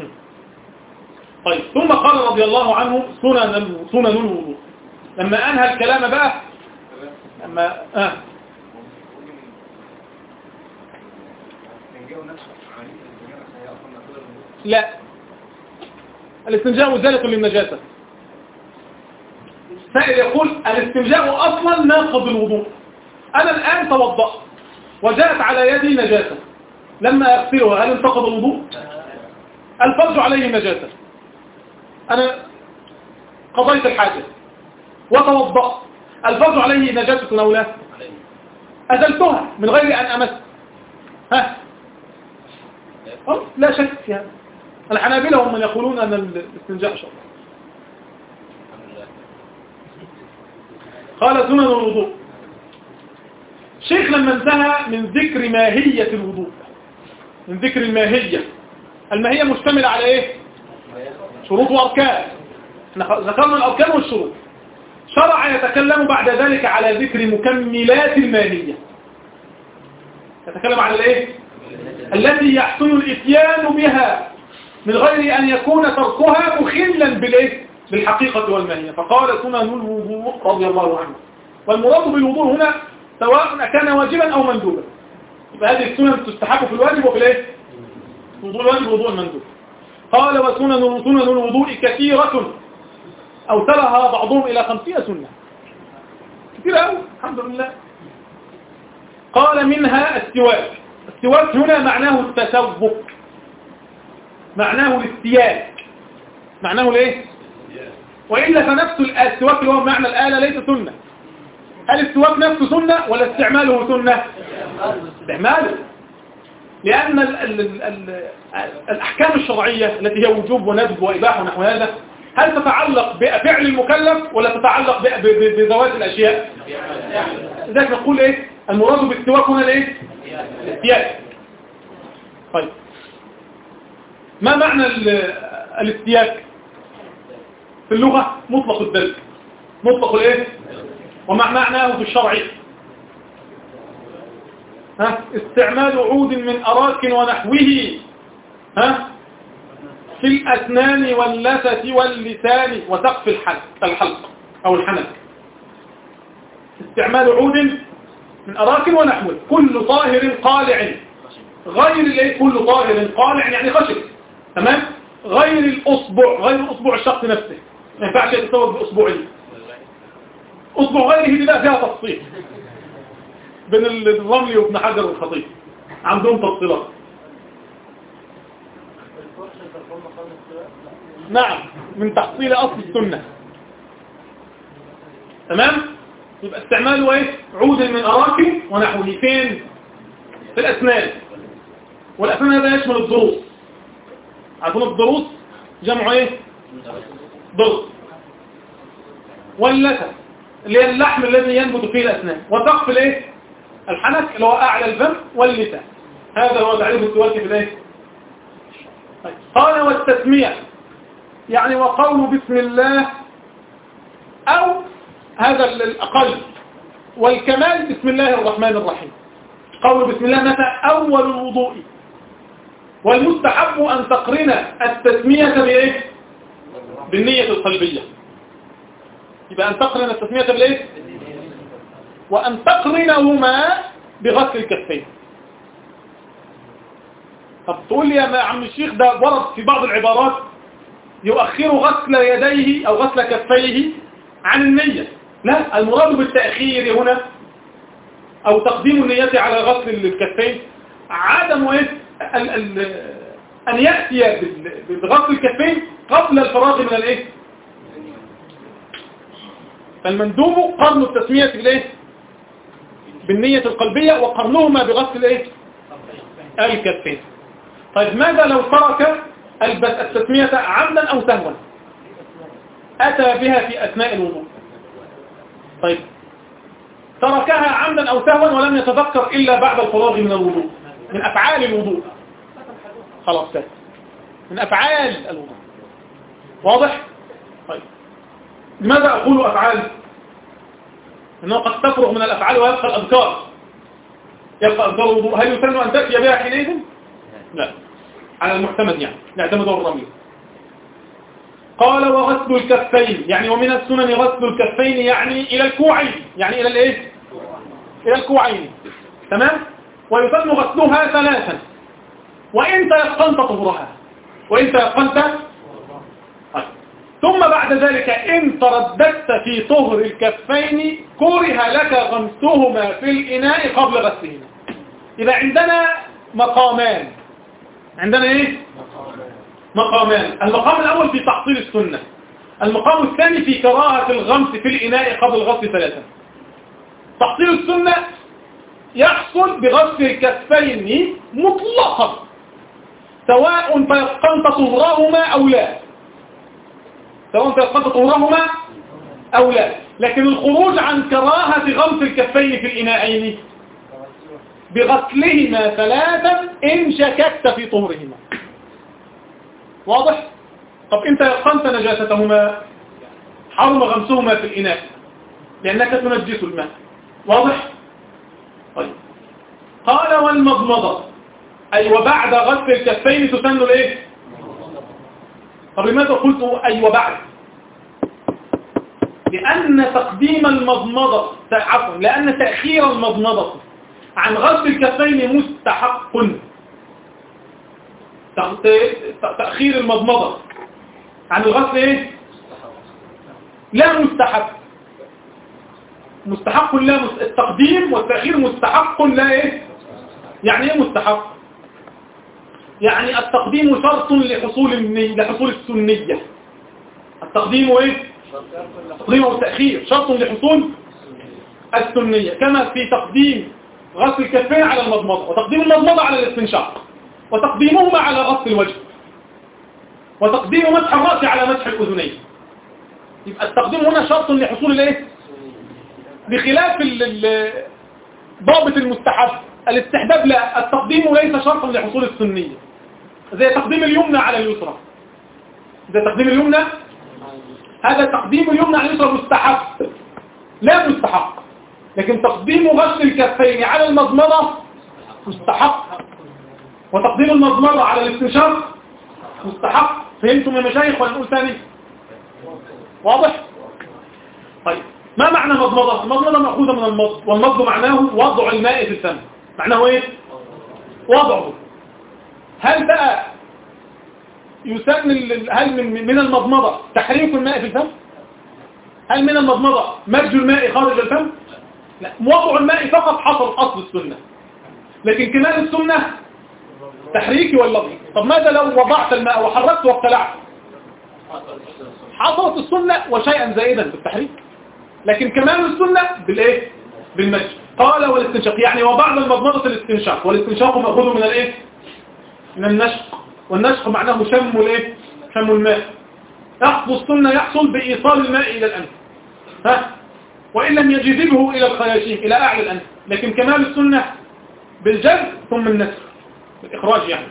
طيب ثم قال رضي الله عنه سنن سنن الوضوء. لما أنهى الكلام بقى لما آه لا، الاستنجاء إزالة للنجاسة. سائل يقول الاستنجاء أصلا ناقض الوضوء. أنا الآن توضأت وجاءت على يدي نجاسة، لما أغسلها هل انتقض الوضوء؟ الفرج عليه نجاسة، أنا قضيت الحاجة وتوضأت، الفرج عليه نجاسة أو لا؟ أزلتها من غير أن أمس، ها؟ لا شك في هذا. الحنابلة هم من يقولون أن الاستنجاء شرط. قال سنن الوضوء. شيخ لما انتهى من ذكر ماهية الوضوء، من ذكر الماهية، الماهية مشتملة على ايه؟ شروط وأركان. ذكرنا الأركان والشروط. شرع يتكلم بعد ذلك على ذكر مكملات الماهية. يتكلم على الايه؟ التي يحسن الاتيان بها من غير أن يكون تركها مخلا بالايه؟ بالحقيقة والماهية. فقال سنن الوضوء رضي الله عنه. والمراد بالوضوء هنا سواء كان واجبا أو مندوبا. فهذه السنن تستحب في الواجب وفي الايه؟ وضوء الواجب ووضوء المندوب. قال وسنن سنن الوضوء كثيرة أوصلها بعضهم إلى خمسين سنة، كثيرة أوي الحمد لله. قال منها السواك. السواك هنا معناه التسوق، معناه الاستياك، معناه الايه؟ وإلا فنفس السواك اللي هو معنى الآلة ليس سنة. هل السواك نفسه سنة ولا استعماله سنة؟ استعماله، لأن ال ال ال ال الأحكام الشرعية التي هي وجوب وندب وإباحة ونحو هذا هل تتعلق بفعل المكلف ولا تتعلق بذوات الأشياء؟ لذلك نقول إيه؟ المراد بالسواك هنا الإيه؟ الاستياك. طيب ما معنى الاستياك؟ في اللغة مطلق الدلك، مطلق الايه؟ وما معناه في الشرع؟ ها استعمال عود من أراك ونحوه ها في الأسنان واللثة واللسان وسقف الحلق الحلق أو الحنك. استعمال عود من أراك ونحوه كل طاهر قالع، غير الايه؟ كل طاهر قالع يعني خشب، تمام؟ غير الأصبع، غير أصبع الشخص نفسه، ما ينفعش يتصور بأصبعين. أصبع غيره دي بقى فيها تفصيل بين الرملي وابن حجر والخطيب، عندهم تفصيلات. نعم، من تحصيل أصل السنة، تمام؟ يبقى استعماله ايه؟ عود من أراك ونحوه فين؟ في الأسنان. والأسنان هذا يشمل الضروس، عارفون الضروس جمع ايه؟ ضرس. واللثة اللي هي اللحم الذي ينبت فيه الأسنان. وسقف الايه؟ الحنك اللي هو أعلى الفم واللسان. هذا هو تعريف السواك في الايه؟ قال والتسمية يعني وقول بسم الله، أو هذا الأقل، والكمال بسم الله الرحمن الرحيم. قول بسم الله متى؟ أول الوضوء. والمستحب أن تقرن التسمية بإيه؟ بالنية القلبية. يبقى أن تقرن التسمية بالإيه؟ وأن تقرنهما بغسل الكفين. طب تقول لي يا عم الشيخ ده ورد في بعض العبارات يؤخر غسل يديه أو غسل كفيه عن النية. لا، المراد بالتأخير هنا أو تقديم النية على غسل الكفين عدم ال ال أن يأتي بغسل الكفين قبل الفراغ من الإيه؟ فالمندوب قرن التسمية بالإيه؟ بالنية القلبية، وقرنهما بغسل الإيه؟ الكفين. طيب ماذا لو ترك التسمية عمدا أو سهوا؟ أتى بها في أثناء الوضوء. طيب تركها عمدا أو سهوا ولم يتذكر إلا بعد الفراغ من الوضوء، من أفعال الوضوء، خلاص كده من أفعال الوضوء. واضح؟ طيب لماذا أقول أفعال؟ إنه قد تفرغ من الأفعال ويبقى الأذكار، يبقى أذكار الوضوء. هل يسن أن تأتي بها حينئذ؟ لا، على المعتمد يعني نعتمد الرمي. قال وغسل الكفين يعني ومن السنن غسل الكفين يعني إلى الكوعين، يعني إلى الإيه؟ إلى الكوعين، تمام؟ ويسن غسلها ثلاثا وإن تيقنت طهرها، وإن تيقنت طيب. ثم بعد ذلك إن ترددت في طهر الكفين كره لك غمسهما في الإناء قبل غسلهما. إذا عندنا مقامان، عندنا إيه؟ مقامان. المقام الأول في تحصيل السنة، المقام الثاني في كراهة الغمس في الإناء قبل الغسل ثلاثا. تحصيل السنة يحصل بغسل الكفين مطلقا سواء تيقنت طهرهما أو لا، سواء تيقنت طهرهما أو لا. لكن الخروج عن كراهة غمس الكفين في الإناءين بغسلهما ثلاثا إن شككت في طهرهما. واضح؟ طب انت يقنت نجاستهما حرم غمسهما في الإناء لأنك تنجس الماء. واضح؟ طيب قال والمضمضة أي وبعد غسل الكفين تسن الايه؟ طب لماذا قلت أي وبعد؟ لأن تقديم المضمضة عفوا لأن تأخير المضمضة عن غسل الكفين مستحق. تأخير المضمضة عن الغسل ايه؟ لا مستحب. مستحق لا مست... التقديم والتأخير مستحق لا ايه؟ يعني ايه مستحق؟ يعني التقديم شرط لحصول النية، لحصول السنية. التقديم ايه؟ التقديم والتأخير شرط لحصول السنية، كما في تقديم غسل الكفين على المضمضة، وتقديم المضمضة على الاستنشاق، وتقديمهما على غسل الوجه، وتقديم مسح الرأس على مسح الأذنين. يبقى التقديم هنا شرط لحصول الايه؟ بخلاف ضابط المستحب الاستحباب لا، التقديم ليس شرطا لحصول السنية، زي تقديم اليمنى على اليسرى، زي تقديم اليمنى هذا تقديم اليمنى على اليسرى مستحب لا مستحق، لكن تقديم غسل الكفين على المضمضة مستحق، وتقديم المضمضة على الاستنشاق مستحق. فهمتم يا مشايخ ولا نقول ثاني؟ واضح؟ طيب ما معنى مضمضة؟ المضمضة مأخوذة من المضغ، والمضغ معناه وضع الماء في الفم. معناه ايه؟ وضعه. هل بقى يسمى هل من من المضمضة تحريك الماء في الفم؟ هل من المضمضة مرج الماء خارج الفم؟ لا، وضع الماء فقط حصل أصل السنة، لكن كمال السنة تحريكي واللفظ. طب ماذا لو وضعت الماء وحركت وابتلعت؟ حصلت السنة وشيئا زائدا في التحريك، لكن كمال السنة بالايه؟ بالمجد. قال والاستنشاق، يعني وبعد المضمضة الاستنشاق، والاستنشاق مأخوذ من الايه؟ من النشق، والنشق معناه شم الايه؟ شم الماء. يحصل السنة يحصل بإيصال الماء إلى الأنف، ها؟ وإن لم يجذبه إلى الخياشيم إلى أعلى الأنف، لكن كمال السنة بالجذب ثم النسخ الإخراج يعني.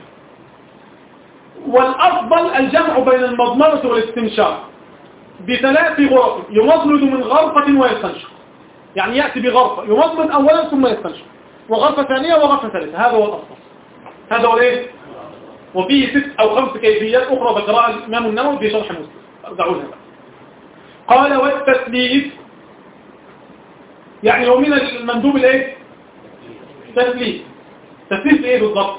والأفضل الجمع بين المضمضة والاستنشاق بثلاث غرف، يمضمض من غرفة ويستنشق، يعني يأتي بغرفة يمضمض أولا ثم يستنشق، وغرفة ثانية وغرفة ثالثة. هذا هو الأفضل. هذا هو الايه؟ وفيه ست أو خمس كيفيات أخرى ذكرها الإمام النووي في شرح مسلم، ارجعوا لها بقى. قال والتثليث، يعني ومن المندوب الايه؟ تثليث. تثليث ايه بالضبط؟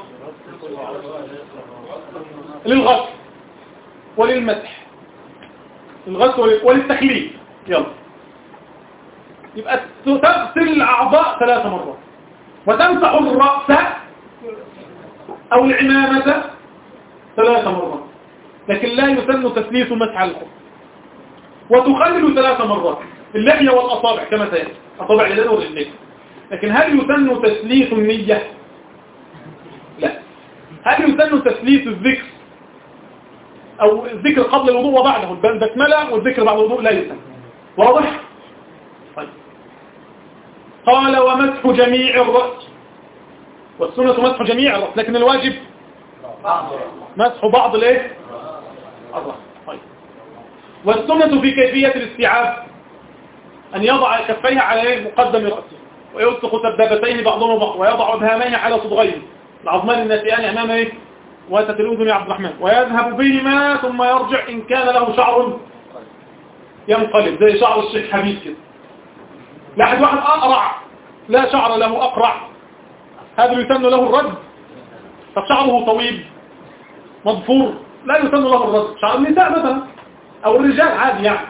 للغسل وللمسح، الغسل وللتخليل. يلا يبقى تغسل الأعضاء ثلاث مرات، وتمسح الرأس أو العمامة ثلاث مرات، لكن لا يسن تثليث مسح الخف. وتخلل ثلاث مرات اللحية والأصابع كما سيأتي، أصابع اليدين والرجلين. لكن هل يسن تثليث النية؟ لا. هل يسن تثليث الذكر أو الذكر قبل الوضوء وبعده، البسملة والذكر بعد الوضوء لا يسن؟ واضح؟ طيب. قال ومسح جميع الرأس، والسنة مسح جميع الرأس، لكن الواجب مسح بعض الايه؟ الرأس. طيب. والسنة في كيفية الاستيعاب أن يضع كفيه على مقدم رأسه، ويلصق سبابتين بعضهما بعض، ويضع ابهاميه على صدغيه العظمان الناتئان امام ايه؟ واسة الاذن يا عبد الرحمن، ويذهب بهما ثم يرجع ان كان له شعر ينقلب زي شعر الشيخ حبيب كده. لا احد واحد اقرع لا شعر له اقرع، هذا يسن له الرد. طب شعره طويل مضفور لا يسن له الرد. شعر النساء مثلا او الرجال عادي يعني،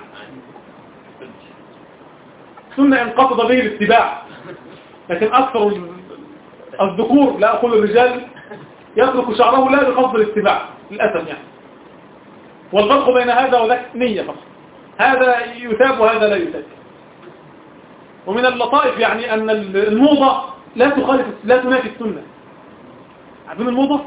سنة ان قصد به الاتباع، لكن اكثر الذكور لا اقول الرجال يترك شعره لا بقصد الاتباع للاسف يعني. والفرق بين هذا وذاك نية فقط، هذا يثاب وهذا لا يثاب. ومن اللطائف يعني ان الموضة لا تخالف لا تنافي السنة. عارفين الموضة؟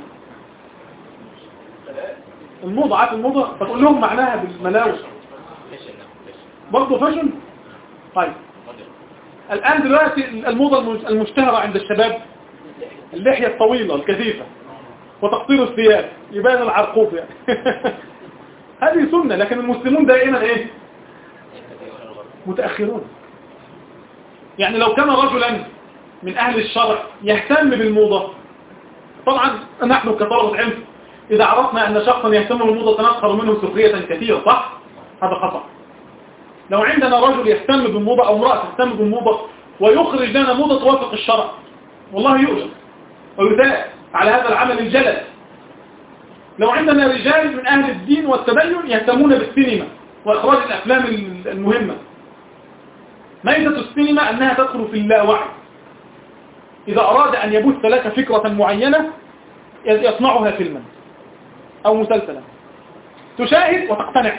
الموضة عارف الموضة؟ فتقول لهم معناها بالملاوش برضه فاشن. طيب الآن دلوقتي الموضة المشتهرة عند الشباب اللحية الطويلة الكثيفة وتقطير الثياب يبان العرقوب يعني. هذه سنة، لكن المسلمون دائما ايه؟ متأخرون. يعني لو كان رجلا من أهل الشرع يهتم بالموضة، طبعا نحن كطلبة علم إذا عرفنا أن شخصا يهتم بالموضة سنسخر منه سخرية كثيرة، صح؟ هذا خطأ. لو عندنا رجل يهتم بالموضة أو امرأة تهتم بالموضة ويخرج لنا موضة توافق الشرع، والله يؤجر ويثاب على هذا العمل الجلد. لو عندنا رجال من أهل الدين والتدين يهتمون بالسينما وإخراج الأفلام المهمة، ميزة السينما أنها تدخل في اللاوعي. إذا أراد أن يبث لك فكرة معينة يصنعها فيلما أو مسلسلا تشاهد وتقتنع.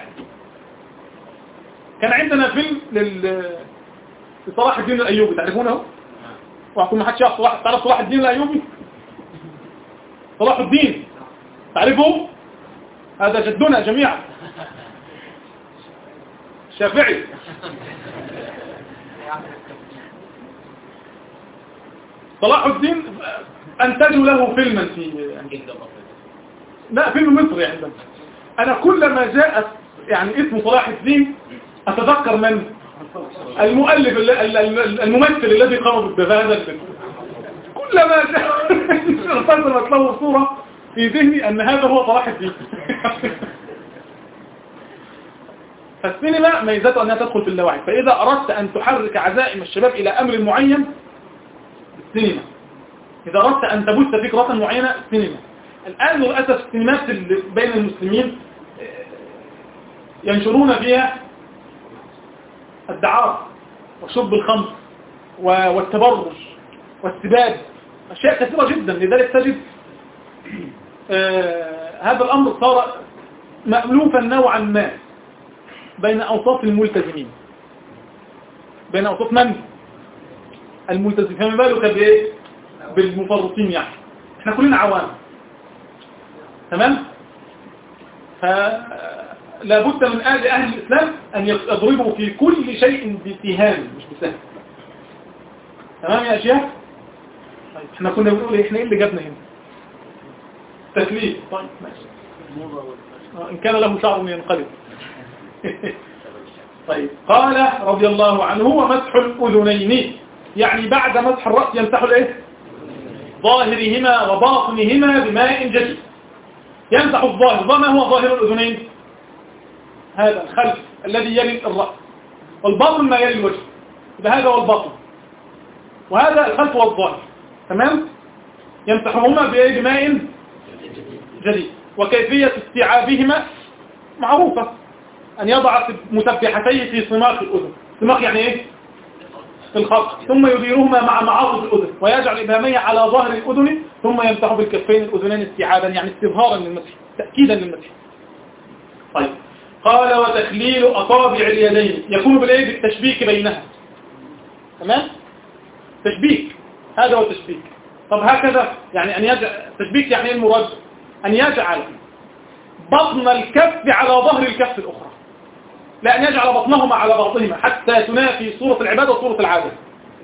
كان عندنا فيلم لل... لصلاح الدين الأيوبي، تعرفونه؟ وأقول ما حدش يعرف صلاح. تعرف صلاح الدين الأيوبي؟ صلاح الدين تعرفه؟ هذا جدنا جميعا شافعي. صلاح الدين أنتجوا له فيلما في لا فيلم مصري عندنا. أنا كلما جاءت يعني اسمه صلاح الدين أتذكر من المؤلف الممثل الذي قام بهذا الفيلم. كلما ارتبطت له صورة في ذهني أن هذا هو صلاح الدين. فالسينما ميزته أنها تدخل في اللاوعي، فإذا أردت أن تحرك عزائم الشباب إلى أمر معين السينما، إذا أردت أن تبث فكرة معينة السينما. الآن للأسف السينمات بين المسلمين ينشرون فيها الدعارة وشرب الخمر والتبرج والسباب، أشياء كثيرة جدا. لذلك تجد آه هذا الأمر صار مألوفا نوعا ما بين أوساط الملتزمين، بين أوساط من؟ الملتزمين. فما بالك بإيه؟ بالمفرطين يعني. احنا كلنا عوام، تمام؟ فلا بد من أهل أهل الإسلام أن يضربوا في كل شيء باتهام مش بسهل. تمام يا أشياء؟ طيب احنا كنا بنقول احنا ايه اللي جابنا هنا؟ تكليف. طيب ماشي، إن كان له شعر ينقلب. طيب قال رضي الله عنه ومسح الأذنين، يعني بعد مسح الرأس يمسح الايه؟ ظاهرهما وباطنهما بماء جديد. يمسح الظاهر. ما هو ظاهر الأذنين؟ هذا الخلف الذي يلي الرأس، والباطن ما يلي الوجه، يبقى هذا هو الباطن وهذا الخلف والظاهر. تمام؟ يمسحهما بماء جديد. وكيفية استيعابهما معروفة، أن يضع مسبحتيه في صماخ الأذن. صماخ يعني إيه؟ في الخلق. ثم يديرهما مع معاطف الأذن ويجعل إبهاميه على ظهر الأذن، ثم يمسح بالكفين الأذنين استيعابا، يعني استظهارا للمسح، تأكيدا للمسح. طيب قال وتخليل أصابع اليدين يكون بالإيه؟ بالتشبيك بينها. تمام؟ تشبيك، هذا هو التشبيك. طب هكذا يعني أن يجعل تشبيك، يعني المراد أن يجعل بطن الكف على ظهر الكف الأخرى، لا أن يجعل بطنهما على بعضهما حتى تنافي صورة العبادة وصورة العادة،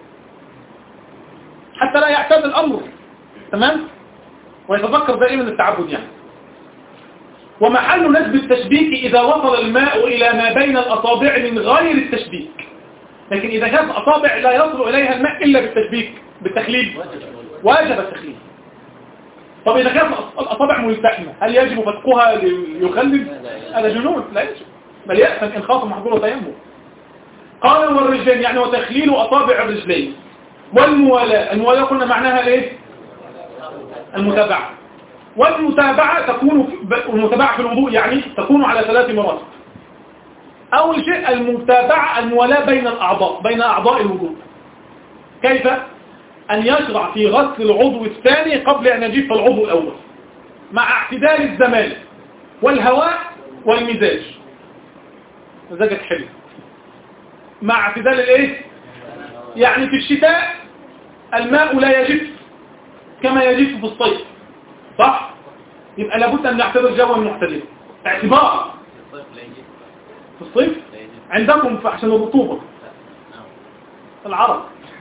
حتى لا يعتاد الأمر. تمام؟ ويتذكر دائما التعبد يعني. ومحل نسب التشبيك إذا وصل الماء إلى ما بين الأصابع من غير التشبيك. لكن إذا كانت الأصابع لا يصل إليها الماء إلا بالتشبيك بالتخليل واجب التخليل. طب إذا كانت الأصابع ملتحمة هل يجب فتقها ليخلل؟ هذا جنون، لا يجب، بل يأثم إن خاف محظور تيمم. قال والرجلين يعني وتخليل أصابع الرجلين. والموالاة، الموالاة قلنا معناها إيه؟ المتابعة. والمتابعة تكون المتابعة في الوضوء يعني تكون على ثلاث مراتب. أول شيء المتابعة الموالاة بين الأعضاء، بين أعضاء الوضوء. كيف؟ أن يشرع في غسل العضو الثاني قبل أن يجف العضو الأول، مع اعتدال الزمان والهواء والمزاج. مزاجك حلو مع اعتدال الايه؟ يعني في الشتاء الماء لا يجف كما يجف في الصيف، صح؟ يبقى لابد أن نعتبر جوا معتدلا. اعتبار في الصيف عندكم عشان الرطوبة العرب.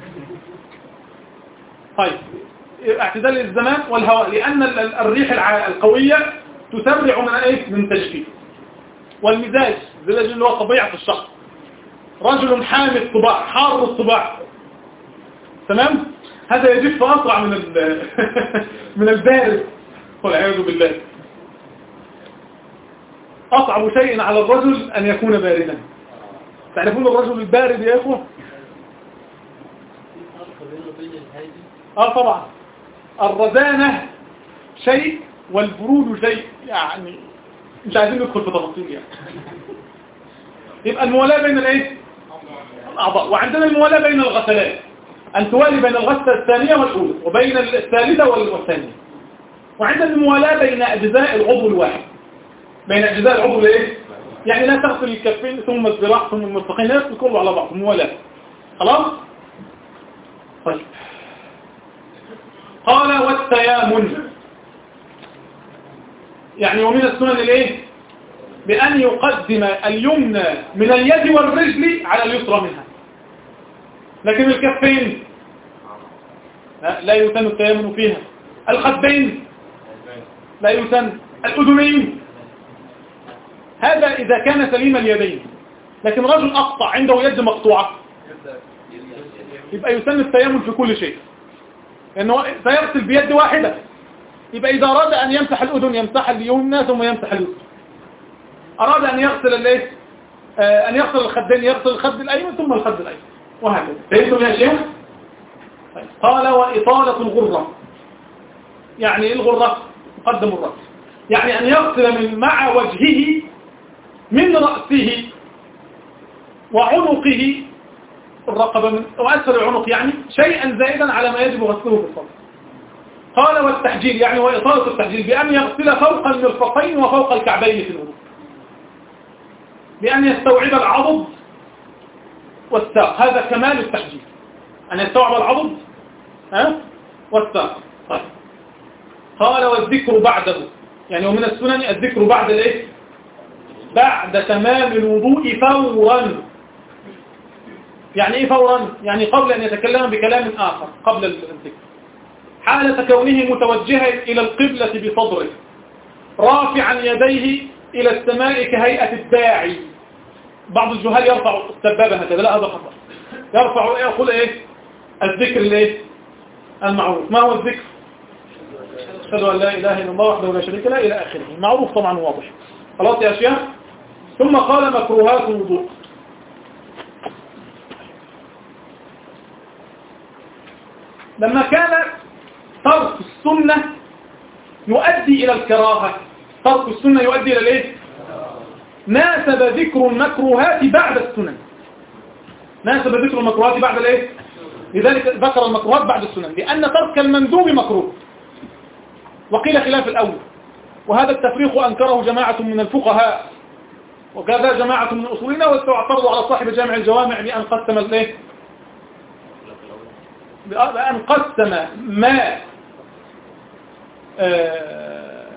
طيب اعتدال الزمان والهواء، لأن الريح القوية تسرع من ايه؟ من تجفيف. والمزاج زي اللي هو طبيعة الشخص، رجل حامل الطباع حار الطباع، تمام؟ هذا يجف أسرع من من البارد والعياذ بالله. أصعب شيء على الرجل أن يكون باردا. تعرفون الرجل البارد يا أخوة؟ آه طبعا. الرزانة شيء والبرود شيء، يعني مش عايزين ندخل في تفاصيل يعني. يبقى الموالاة بين الايه؟ الأعضاء. وعندنا الموالاة بين الغسلات، أن توالي بين الغسلة الثانية والأولى وبين الثالثة والثانية. وعندنا الموالاة بين أجزاء العضو الواحد، بين أجزاء العضو الايه؟ يعني لا تغسل الكفين ثم الذراع ثم المرفقين، لا يغسل كله على بعض، موالاة. خلاص؟ طيب قال والتيامن يعني ومن السنن الايه؟ بأن يقدم اليمنى من اليد والرجل على اليسرى منها. لكن الكفين لا يسن التيامن فيها. الخدين لا يسن. الأذنين هذا إذا كان سليم اليدين. لكن رجل أقطع عنده يد مقطوعة يبقى يسن التيمم في كل شيء، لأنه سيغسل بيد واحدة. يبقى إذا أراد أن يمسح الأذن يمسح اليمنى ثم يمسح اليسرى، أراد أن يغسل الايه آه أن يغسل الخدين يغسل الخد الأيمن ثم الخد الأيمن، وهكذا. فهمتم يا شيخ؟ قال وإطالة الغرة، يعني الغرة مقدم الرأس، يعني أن يغسل من مع وجهه من رأسه وعنقه الرقبة من وأسفل العنق، يعني شيئا زائدا على ما يجب غسله في الصلاة. قال والتحجيل، يعني وإطالة التحجيل بأن يغسل فوق المرفقين وفوق الكعبين في الوضوء، بأن يستوعب العضد والساق، هذا كمال التحجيل، أن يستوعب العضد ها والساق. طيب. قال والذكر بعده، يعني ومن السنن الذكر بعد الايه بعد تمام الوضوء فورا. يعني ايه فورا؟ يعني قبل ان يتكلم بكلام اخر قبل الذكر، حالة كونه متوجها الى القبلة بصدره رافعا يديه الى السماء كهيئة الداعي. بعض الجهال يرفع السبابة هكذا، لا هذا خطأ. يرفع يقول ايه الذكر الايه المعروف. ما هو الذكر؟ أشهد أن لا إله إلا الله وحده لا شريك له إلى آخره، معروف طبعا واضح. خلاص يا أشياء. ثم قال مكروهات الوضوء. لما كان ترك السنة يؤدي إلى الكراهة، ترك السنة يؤدي إلى الإيه؟ ناسب ذكر المكروهات بعد السنن، ناسب ذكر المكروهات بعد الإيه؟ لذلك ذكر المكروهات بعد السنن، لأن ترك المندوب مكروه. وقيل خلاف الأول، وهذا التفريق أنكره جماعة من الفقهاء وكذا جماعة من أصولنا، واعترضوا على صاحب جامع الجوامع بأن قسم الايه بأن قسم ما آه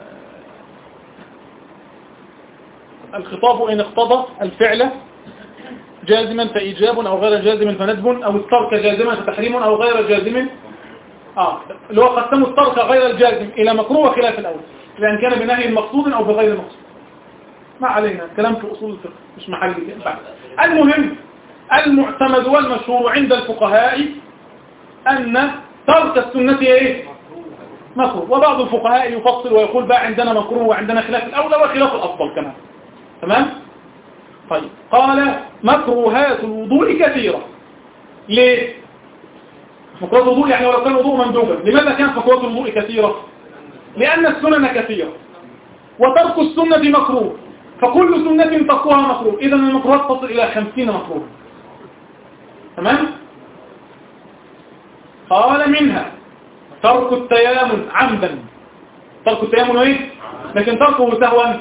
الخطاب إن اقتضى الفعل جازما فإيجاب أو غير جازم فندب، أو الترك جازما فتحريم أو غير جازم. آه اللي هو قسموا الترك غير الجازم إلى مكروه خلاف الأول، لأن كان بنهي مقصود أو بغير مقصود. ما علينا كلام في أصول الفقه مش محل بعد. المهم المعتمد والمشهور عند الفقهاء أن ترك السنة إيه؟ مكروه. وبعض الفقهاء يفصل ويقول بقى عندنا مكروه وعندنا خلاف الأولى وخلاف الأفضل كمان. تمام؟ طيب. قال مكروهات الوضوء كثيرة. ليه؟ مكروهات الوضوء يعني ولو كان الوضوء مندوبا. لماذا كانت مكروهات الوضوء كثيرة؟ لأن السنن كثيرة وترك السنة مكروه، فكل سنة تركها مكروه. إذا المكروهات تصل إلى خمسين مكروه. تمام؟ قال منها ترك التيامن عمدا. ترك التيامن ايه؟ لكن تركه سهوا.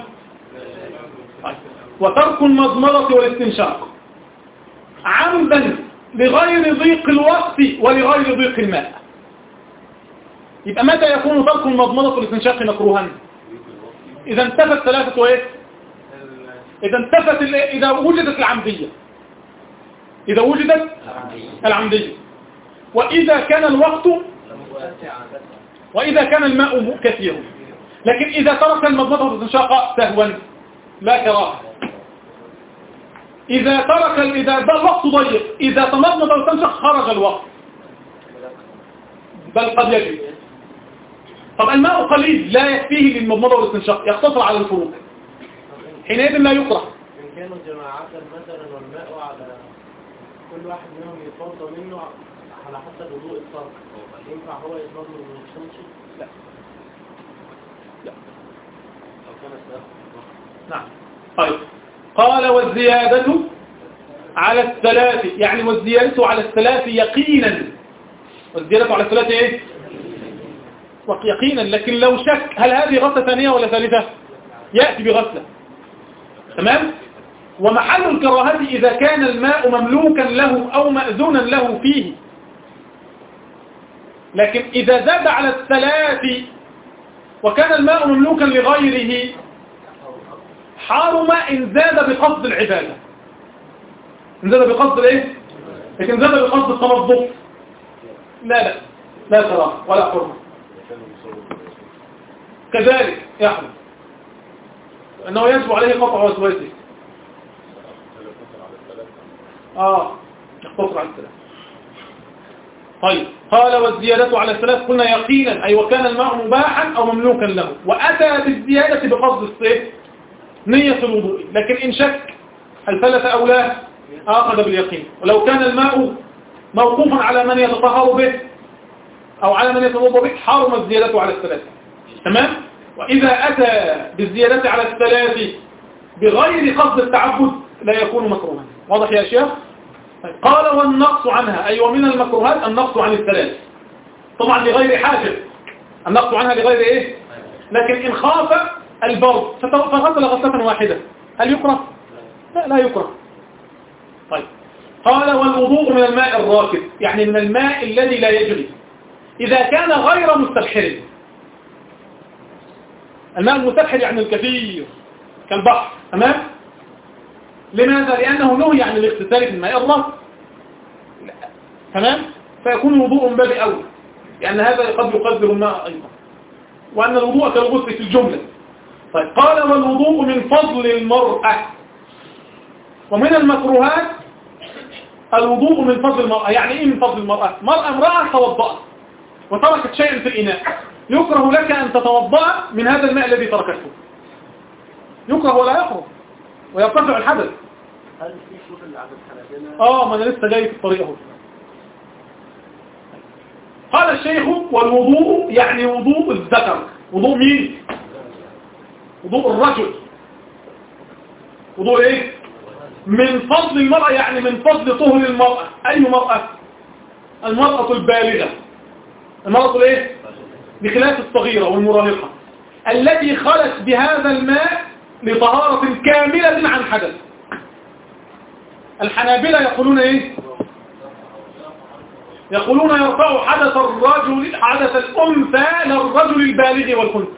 وترك المضمضة والاستنشاق عمدا لغير ضيق الوقت ولغير ضيق الماء. يبقى متى يكون ترك المضمضة والاستنشاق مكروها؟ إذا انتفت ثلاثة ايه؟ إذا انتفت إذا وجدت العمدية، إذا وجدت العمدية، وإذا كان الوقت، وإذا كان الماء كثيرا. لكن إذا ترك المضمضة والاستنشاق سهوا لا كراهة. إذا ترك إذا الوقت ضيق، إذا تمضمض واستنشق خرج الوقت، بل قد يجب. طب الماء قليل لا يكفيه للمضمضة والاستنشاق، يقتصر على الفروق، حينئذ لا يكره. إن كانوا جماعات مثلا والماء على كل واحد منهم يتوضا منه على حسب وضوء الفرق، ينفع هو يتوضا من الشمس؟ لا لا لو كان السبب. نعم. طيب. قال والزيادة على الثلاث، يعني والزيادة على الثلاث يقينا. والزيادة على الثلاث ايه؟ يقينا. لكن لو شك هل هذه غسلة ثانية ولا ثالثة يأتي بغسلة. تمام. ومحل الكراهة إذا كان الماء مملوكا له أو مأذونا له فيه. لكن إذا زاد على الثلاث وكان الماء مملوكا لغيره حرم إن زاد بقصد العبادة. إن زاد بقصد الايه؟ لكن زاد بقصد التنظف لا لا لا كراهة ولا حرمة. كذلك يحرم. أنه يجب عليه قطع وسواسه. آه يقتصر على الثلاث. طيب قال والزيادة على الثلاث قلنا يقينا أي وكان الماء مباحا أو مملوكا له، وأتى بالزيادة بقصد الصيف نية الوضوء، لكن إن شك هل ثلث أو لا أخذ باليقين. ولو كان الماء موقوفا على من يتطهر به أو على من يتوضا به حرم الزيادة على الثلاث. تمام. وإذا أتى بالزيادة على الثلاث بغير قصد التعبد لا يكون مكروها. واضح يا شيخ؟ قال والنقص عنها أي ومن المكروهات النقص عن الثلاث، طبعا لغير حاجة، النقص عنها لغير إيه؟ لكن إن خاف البرد فغسل غسلة واحدة هل يكره؟ لا لا يكره. طيب قال والوضوء من الماء الراكد يعني من الماء الذي لا يجري إذا كان غير مستبحر. الماء المستبحر يعني الكثير كالبحر. تمام. لماذا؟ لأنه نهي عن الاغتسال في الماء الراكد. تمام. فيكون الوضوء من باب أولى لأن هذا قد يقدر الماء أيضا، وأن الوضوء كالغسل في الجملة. طيب قال والوضوء من فضل المرأة، ومن المكروهات الوضوء من فضل المرأة. يعني إيه من فضل المرأة؟ مرأة امرأة توضأت وتركت شيئا في الإناء، يكره لك أن تتوضأ من هذا الماء الذي تركته، يكره ولا يحرم ويرتفع الحدث. هل في شروط اللي عند الحنابلة؟ آه ما أنا لسه جاي في الطريق اهو. قال الشيخ والوضوء يعني وضوء الذكر. وضوء مين؟ وضوء الرجل. وضوء ايه؟ من فضل المرأة يعني من فضل طهر المرأة. أي مرأة؟ المرأة البالغة، المرأة الايه؟ بخلاف الصغيرة والمراهقة التي خلت بهذا الماء لطهارة كاملة عن حدث. الحنابلة يقولون ايه؟ يقولون يرفع حدث الرجل حدث الأنثى للرجل البالغ والخنثى.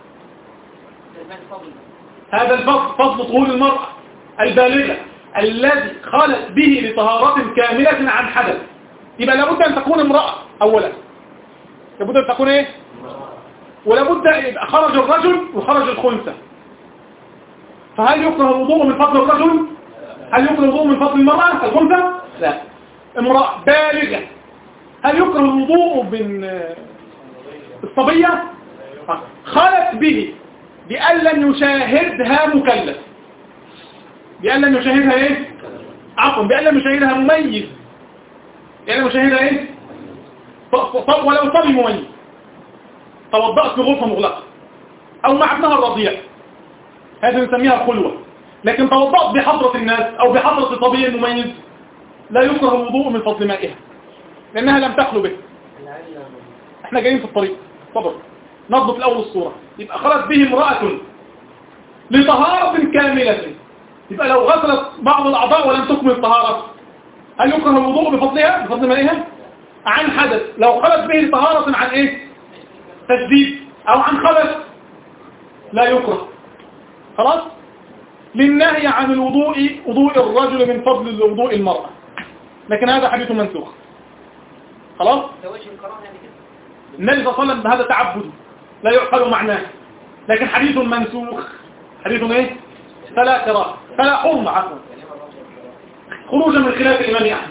هذا الفضل فضل طهور المرأة البالغة الذي خلت به لطهارة كاملة عن حدث. يبقى لابد أن تكون امرأة أولا، لابد أن تكون ايه؟ ولابد يبقى خرج الرجل وخرج الخنثى. فهل يكره الوضوء من فضل الرجل؟ هل يكره الوضوء من فضل المرأة الخنثى؟ لا. امرأة بالغة. هل يكره الوضوء من الصبية؟ خلت به بأن لم يشاهدها مكلف، بأن لم يشاهدها ايه؟ عفوا بأن لم يشاهدها مميز، بأن لم يشاهدها ايه؟ ولو صبي مميز توضأت في غرفة مغلقة أو مع ابنها الرضيع هذا نسميها خلوة. لكن توضأت بحضرة الناس أو بحضرة صبي مميز لا يكره الوضوء من فضل مائها لأنها لم تخلو به. احنا جايين في الطريق صبر نضبط الأول الصورة. يبقى خلت به امرأة لطهارة كاملة، يبقى لو غسلت بعض الأعضاء ولم تكمل الطهارة هل يكره الوضوء بفضلها بفضل مائها؟ عن حدث. لو خلت به لطهارة عن ايه؟ تجديد أو عن خبث لا يكره. خلاص. للنهي عن الوضوء وضوء الرجل من فضل وضوء المرأة، لكن هذا حديث منسوخ. خلاص. النبي صلى الله عليه وسلم هذا تعبد لا يعقل معناه، لكن حديث منسوخ. حديث ايه؟ فلا كراهه فلا حرمه عفوا خروجا من خلاف الإمام أحمد.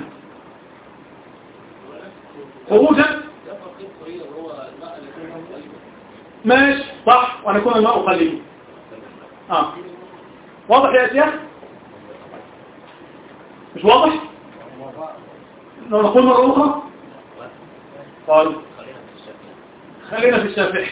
خروجا ماشي صح وأن يكون الماء قليل. آه. واضح يا شيخ؟ مش واضح؟ لو نقول مرة أخرى طيب خلينا في الشافعي.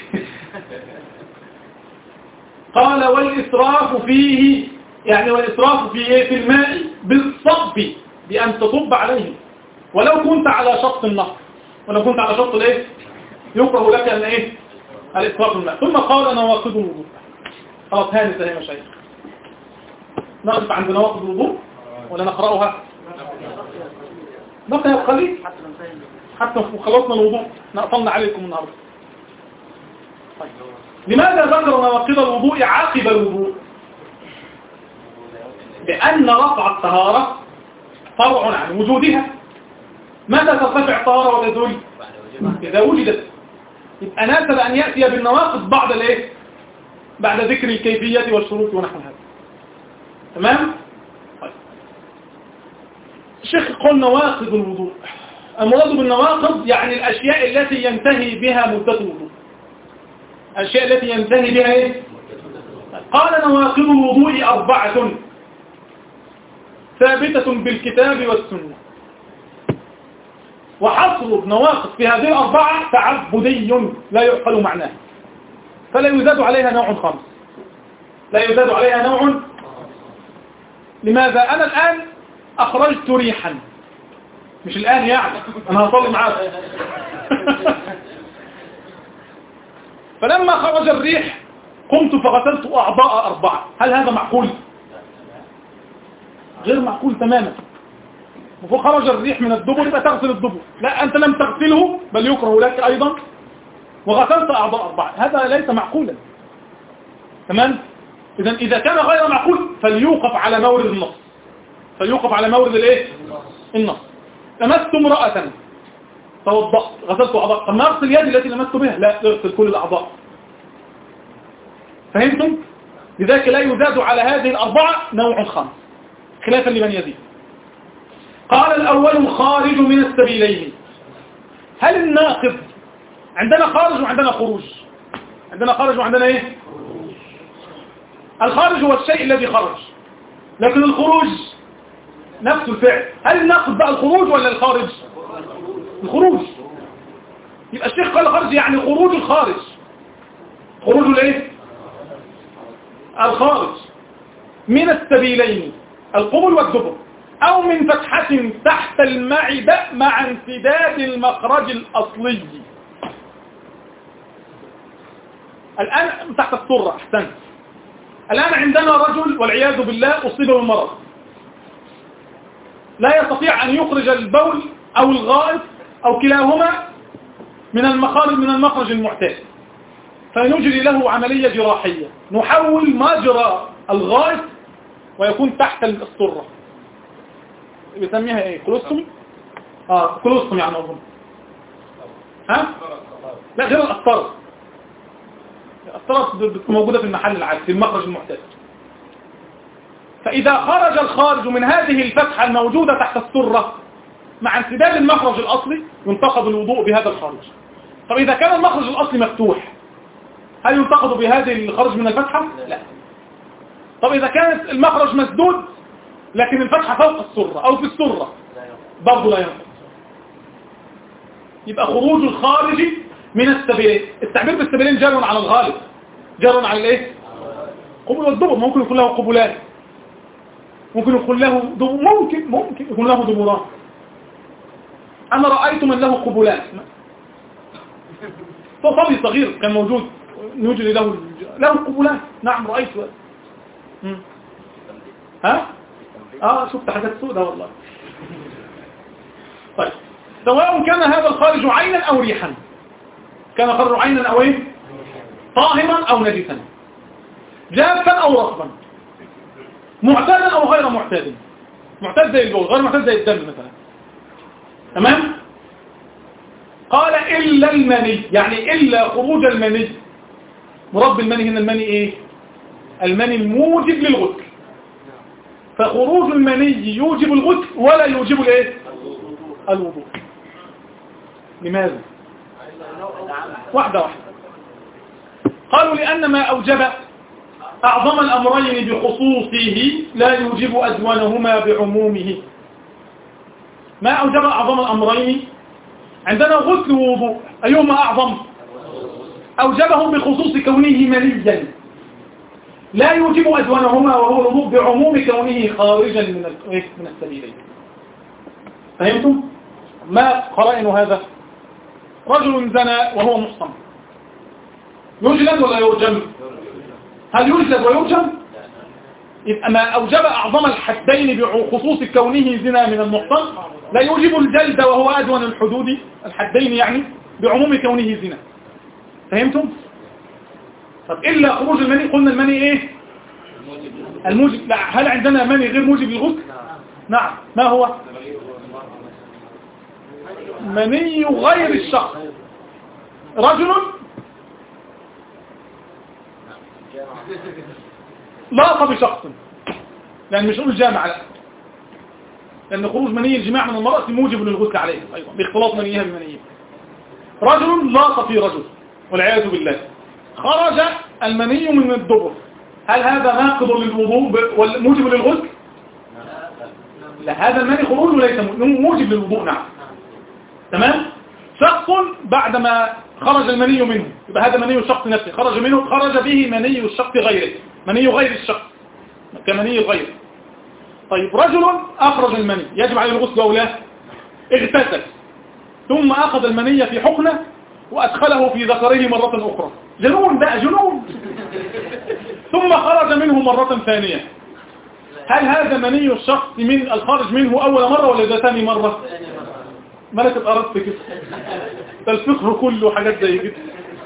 قال والإسراف فيه يعني والإسراف في إيه؟ في الماء بالصب بأن تصب عليه ولو كنت على شط النهر، ولو كنت على شط الايه يكره لك أن إيه الإسراف في الماء. ثم قال نواقض الوضوء. خلاص هاني سهي مشايخ نقف عند نواقض الوضوء ولا نقرأها؟ نقرأ القليل حتى خلصنا الوضوء نقفلنا عليكم النهاردة. طيب. لماذا ذكر نواقض الوضوء عقب الوضوء؟ لأن رفع الطهارة فرع عن وجودها. متى ترتفع الطهارة وتزول؟ إذا وجدت. يبقى ناسب أن يأتي بالنواقض بعد الايه؟ بعد ذكر الكيفية والشروط ونحو هذا. تمام؟ طيب. الشيخ قل نواقض الوضوء. المراد بالنواقض يعني الأشياء التي ينتهي بها مدة الوضوء. الأشياء التي ينتهي بها إيه؟ قال نواقض الوضوء أربعة ثابتة بالكتاب والسنة. وحصر النواقض في هذه الأربعة تعبدي لا يعقل معناه، فلا يزاد عليها نوع خامس، لا يزاد عليها نوع. لماذا؟ أنا الآن أخرجت ريحا، مش الآن يعني أنا هصلي معاك فلما خرج الريح قمت فغسلت أعضاء أربعة، هل هذا معقول؟ غير معقول تماما. وخرج الريح من الدبر يبقى تغسل الدبر، لا أنت لم تغسله بل يكره لك أيضا وغسلت أعضاء أربعة، هذا ليس معقولا. تمام؟ إذا إذا كان غير معقول فليوقف على مورد النص، فليوقف على مورد الايه؟ النص. لمست امرأة توضأت غسلت أعضاء، طب ما أغسل يدي التي لمست بها؟ لا، تغسل كل الأعضاء. فهمتم؟ لذلك لا يزاد على هذه الأربعة نوع خامس خلافا لمن يزيد. قال الأول الخارج من السبيلين. هل الناقض عندنا خارج وعندنا خروج؟ عندنا خارج وعندنا ايه؟ الخارج هو الشيء الذي خرج، لكن الخروج نفس الفعل. هل الناقض بقى الخروج ولا الخارج؟ الخروج. يبقى الشيخ قال الخارج يعني خروج الخارج. خروج الايه؟ الخارج من السبيلين القبل والدبر، أو من فتحة تحت المعدة مع انسداد المخرج الأصلي. الآن تحت السرة. أحسنت. الآن عندنا رجل والعياذ بالله أصيب بالمرض، لا يستطيع أن يخرج البول أو الغائط أو كلاهما من المخارج من المخرج المعتاد، فنجري له عملية جراحية، نحول مجرى الغائط ويكون تحت السرة، بيسميها ايه؟ كولوستومي؟ اه كولوستومي يعني اظن. ها؟ لا غير القسطرة. القسطرة موجودة في المحل العادي في المخرج المعتاد. فإذا خرج الخارج من هذه الفتحة الموجودة تحت السرة مع انسداد المخرج الأصلي ينتقض الوضوء بهذا الخارج. طب إذا كان المخرج الأصلي مفتوح هل ينتقض بهذه الخارج من الفتحة؟ لا. طب إذا كانت المخرج مسدود لكن الفتحة فوق السرة أو في السرة برضه لا ينقض. يبقى خروج الخارج من السبيلين. التعبير بالسبيلين جار على الغالب، جار على الايه؟ قبل والدبر. ممكن يكون له قبلان، ممكن يكون له دبر، ممكن ممكن يكون له دبران. أنا رأيت من له قبلان، صبي صغير كان موجود نجري له له قبلان. نعم رأيته. ها؟ اه شفت حاجات سوداء والله. طيب سواء كان هذا الخارج عينا او ريحا، كان خارج عينا او ايه؟ طاهرا او نجسا، جافا او رطبا، معتادا او غير معتاد. معتاد زي البول، غير معتاد زي الدم مثلا. تمام؟ قال الا المني، يعني الا خروج المني. مراد بالمني هنا المني ايه؟ المني الموجب للغسل. فخروج المني يوجب الغسل ولا يوجب الايه؟ الوضوء. لماذا؟ واحدة واحدة. قالوا لأن ما أوجب أعظم الأمرين بخصوصه لا يوجب أدونهما بعمومه. ما أوجب أعظم الأمرين عندنا غسل ووضوء، أيهما أعظم؟ أوجبهم بخصوص كونه منيا لا يوجب أدونهما وهو الوضوء بعموم كونه خارجا من من السبيلين. فهمتم؟ ما قرائن هذا؟ رجل زنى وهو محصن، يجلد ولا يرجم؟ هل يجلد ويرجم؟ يبقى ما أوجب أعظم الحدين بخصوص كونه زنا من المحصن لا يوجب الجلد وهو أدون الحدود الحدين، يعني بعموم كونه زنا. فهمتم؟ طب إلا خروج المني، قلنا المني إيه؟ الموجب. لا، هل عندنا مني غير موجب للغسل؟ نعم. ما هو؟ مني غير الشخص. رجل لاق بشخص، لأن مش نقول جامع لا، لأن خروج مني الجماع من المرأة موجب للغسل عليه أيضا باختلاط منيها بمنيها. رجل لاق في رجل والعياذ بالله، خرج المني من الدبر، هل هذا ناقض للوضوء وموجب للغسل؟ لا، هذا المني خروج وليس موجب للوضوء. نعم تمام. شخص بعدما خرج المني منه، يبقى هذا مني الشخص نفسه، خرج منه خرج به مني الشخص غيره، مني غير الشخص كمني الغير. طيب رجل أخرج المني، يجب عليه الغسل أو لا؟ اغتسل ثم أخذ المني في حقنة وأدخله في ذكره مرة أخرى، جنون بقى جنون. ثم خرج منه مرة ثانية، هل هذا مني الشخص من الخارج منه أول مرة ولا ده ثاني مرة؟ ملك الأرض كده، ده الفقه كله حاجات زي كده.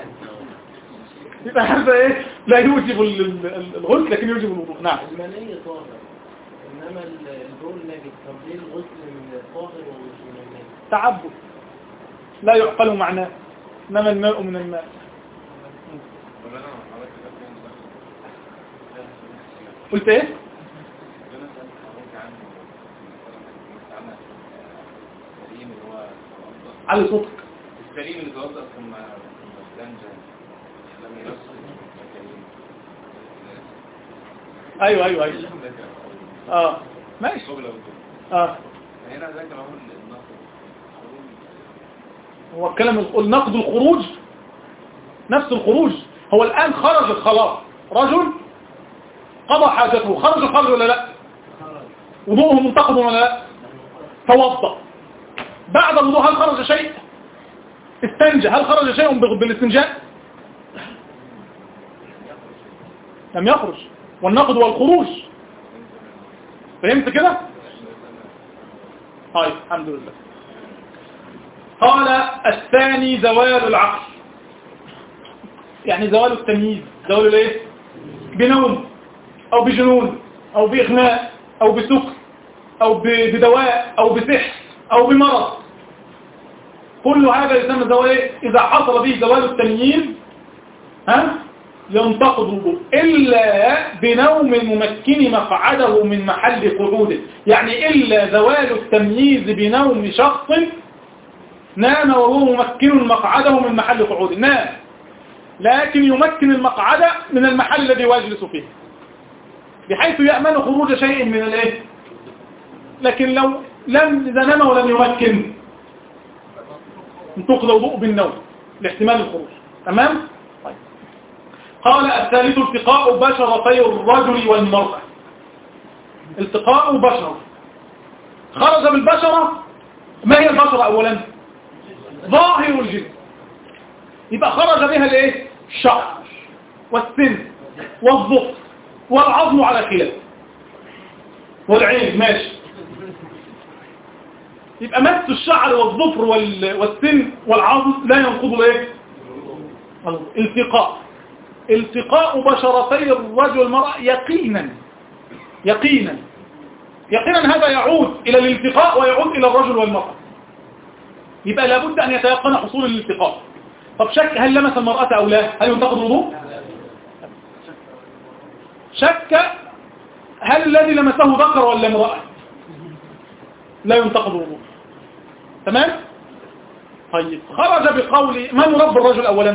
يبقى هذا ايه؟ لا يوجب الغسل لكن يوجب الوضوء. نعم. المني طاهر انما البول نجس، طب ليه الغسل من الطاهر ومش من الماء؟ تعبد لا يعقل معناه، انما الماء من الماء. قلت ايه؟ على صوتك. السليم اللي توضأ ثم استنجى لم يرسل. ايوه ايوه ايوه اه ماشي اه هنا ذكر هو النقد. هو الكلام النقد الخروج نفس الخروج. هو الآن خرج خلاص، رجل قضى حاجته، خرج خرج ولا لا؟ وضوءه منتقد ولا لا؟ توضأ بعد الوضوء، هل خرج شيء؟ استنجى، هل خرج شيء بالاستنجاء؟ لم يخرج. والنقد والخروج، فهمت كده؟ طيب الحمد لله. قال الثاني زوال العقل، يعني زوال التمييز. زوال الايه؟ بنوم او بجنون او باغماء او بسكر او بدواء او بسحر او بمرض، كل هذا يسمى زوال ايه؟ اذا حصل به زوال التمييز ها ينتقض الوضوء إلا بنوم ممكن مقعده من محل قعوده، يعني إلا زوال التمييز بنوم شخص نام وهو ممكن مقعده من محل قعوده، نام لكن يمكن المقعد من المحل الذي يجلس فيه بحيث يأمن خروج شيء من الايه. لكن لو لم إذا نام ولم يمكن انتقض الوضوء بالنوم لاحتمال الخروج. تمام؟ طيب. قال الثالث التقاء بشرتي الرجل والمرأة. التقاء بشرة، خرج بالبشرة. ما هي البشرة أولا؟ ظاهر الجسم، يبقى خرج بها الايه؟ الشعر والسن والظفر والعظم على خلاف والعين، ماشي. يبقى مس الشعر والظفر والسن والعظم لا ينقض الايه؟ التقاء. التقاء بشرتي الرجل والمرأة يقينا يقينا يقينا هذا يعود إلى الالتقاء ويعود إلى الرجل والمرأة، يبقى لابد أن يتيقن حصول الالتقاء. طب شك هل لمس المرأة أو لا؟ هل ينتقض الوضوء؟ شك هل الذي لمسه ذكر ولا امرأة؟ لا ينتقض الوضوء. تمام؟ طيب خرج بقول من رب الرجل أولا؟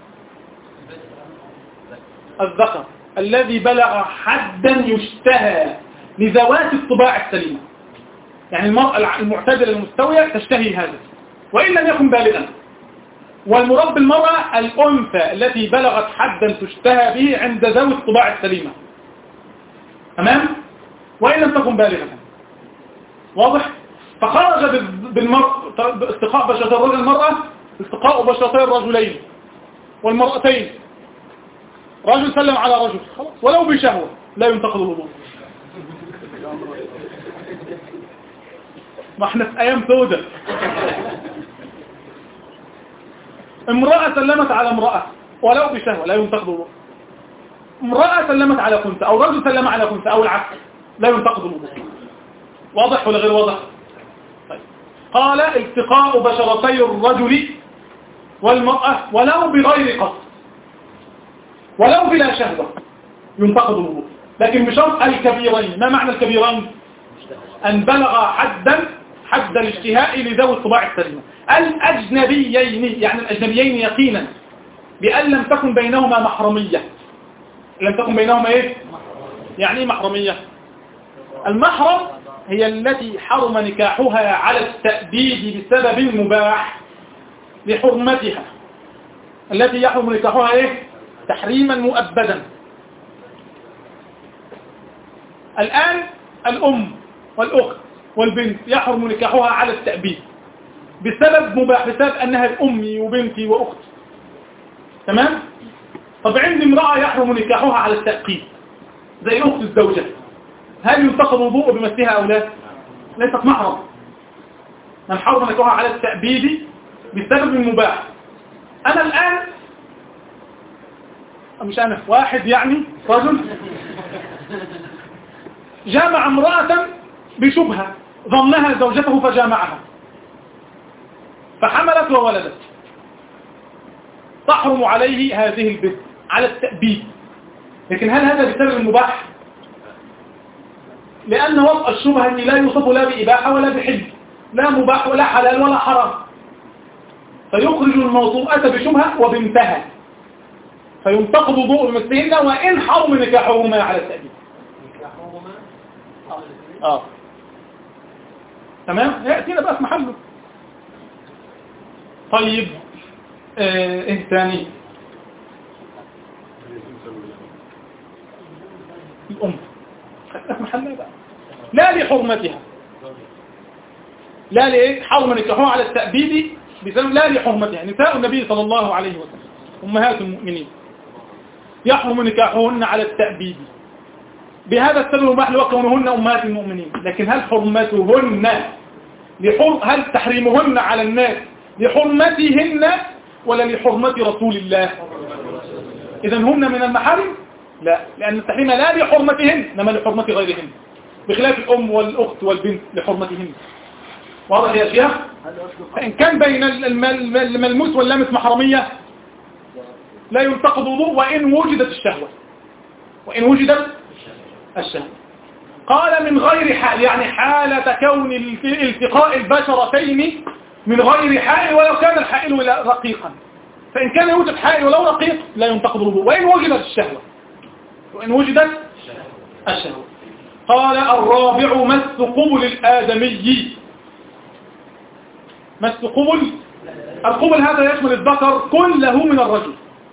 الذكر الذي بلغ حدا يشتهى لذوات الطباع السليمة، يعني المرأة المعتدلة المستوية تشتهي هذا وإن لم يكن بالغا. والمرب المرأة الأنثى التي بلغت حدا تشتهى به عند ذوي الطباع السليمة، تمام؟ وإن لم تكن بالغا. واضح؟ فخرج بالمرء استقاء بشرتي الرجل المرأة استقاء بشرتي الرجلين والمرأتين. رجل سلم على رجل خلاص ولو بشهوة لا ينتقض الوضوء. ما احنا في ايام سودة. امرأة سلمت على امرأة ولو بشهوة لا ينتقض الوضوء. امرأة سلمت على خنثى او رجل سلم على خنثى او العكس لا ينتقض الوضوء. واضح ولا غير واضح؟ طيب. قال التقاء بشرتي الرجل والمرأة ولو بغير قصد ولو بلا شهوة، ينتقض الوضوء، لكن بشرط الكبيرين. ما معنى الكبيرين؟ أن بلغ حدا حد الاشتهاء لذوي الطباع السليمة. الأجنبيين يعني الأجنبيين يقينا بأن لم تكن بينهما محرمية. لم تكن بينهما إيه؟ يعني إيه محرمية؟ المحرم هي التي حرم نكاحها على التأبيد بسبب مباح لحرمتها، التي يحرم نكاحها إيه؟ تحريما مؤبدا. الآن الأم والأخت والبنت يحرم نكاحها على التأبيد بسبب مباح، بسبب أنها أمي وبنتي وأختي. تمام؟ طب عندي امرأة يحرم نكاحها على التأكيد زي أخت الزوجة، هل ينتقض وضوء بمسها أو لا؟ ليست محرم. من حرم نكاحها على التأبيد بسبب المباح. أنا الآن مش أنا، واحد يعني رجل جامع امرأة بشبهة ظنها زوجته فجامعها فحملت وولدت، تحرم عليه هذه البنت على التأبيد. لكن هل هذا بسبب المباح؟ لأن وضع الشبهة لا يوصف لا بإباحة ولا بحل، لا مباح ولا حلال ولا حرام، فيخرج الموضوعة بشبهة وبنتها، فينتقض وضوء بمثلهن وإن حرم نكاحهما على التأبيد. آه. تمام؟ يأتينا بقى في محله. طيب آه ايه ثاني؟ الأم خدتها في محلها بقى، لا لحرمتها، لا لإيه؟ حرم نكاحها على التأبيد بسبب لا لحرمتها. نساء النبي صلى الله عليه وسلم أمهات المؤمنين يحرم نكاحهن على التأبيد بهذا السبب المباح وكونهن أمهات المؤمنين. لكن هل حرمتهن لحر... هل تحريمهن على الناس لحرمتهن ولا لحرمة رسول الله؟ إذن هن من المحارم؟ لا، لأن التحريم لا لحرمتهن إنما لحرمة غيرهن، بخلاف الأم والأخت والبنت لحرمتهن. واضح يا شيخ؟ فإن كان بين الملموس واللامس محرمية لا ينتقض وضوء وإن وجدت الشهوة، وإن وجدت الشهوة. قال من غير حال، يعني حالة كون التقاء البشرتين من غير حائل ولو كان الحائل رقيقا. فإن كان يوجد حائل ولو رقيق لا ينتقض الوضوء وإن وجدت الشهوة، وإن وجدت الشهوة. قال الرابع مس قبل الآدمي. مس قبل، القبل هذا يشمل الذكر كله من الرجل،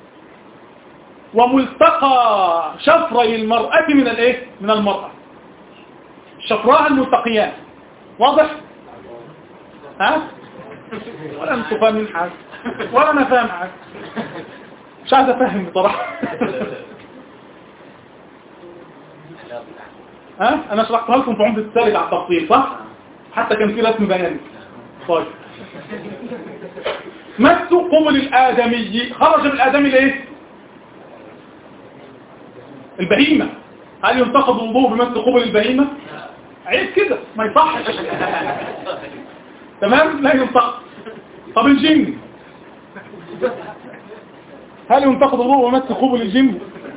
وملتقى شفري المرأة من الايه؟ من المرأة، شفراها الملتقيان. واضح؟ ها؟ ولا انتوا فاهمين حاجة ولا انا فاهم حاجة، مش عايز افهم بصراحة. ها؟ انا شرحتها لكم في عمدة الثالث على التفصيل صح؟ حتى كان في رسم بياني. طيب مس قبل الآدمي، خرج من الآدمي ليه؟ البهيمة. هل ينتقض الوضوء بمس قبل البهيمة؟ عيب كده ما يصحش. تمام؟ لا ينتقض. طب الجن هل ينتقض الوضوء بمس قبل الجن؟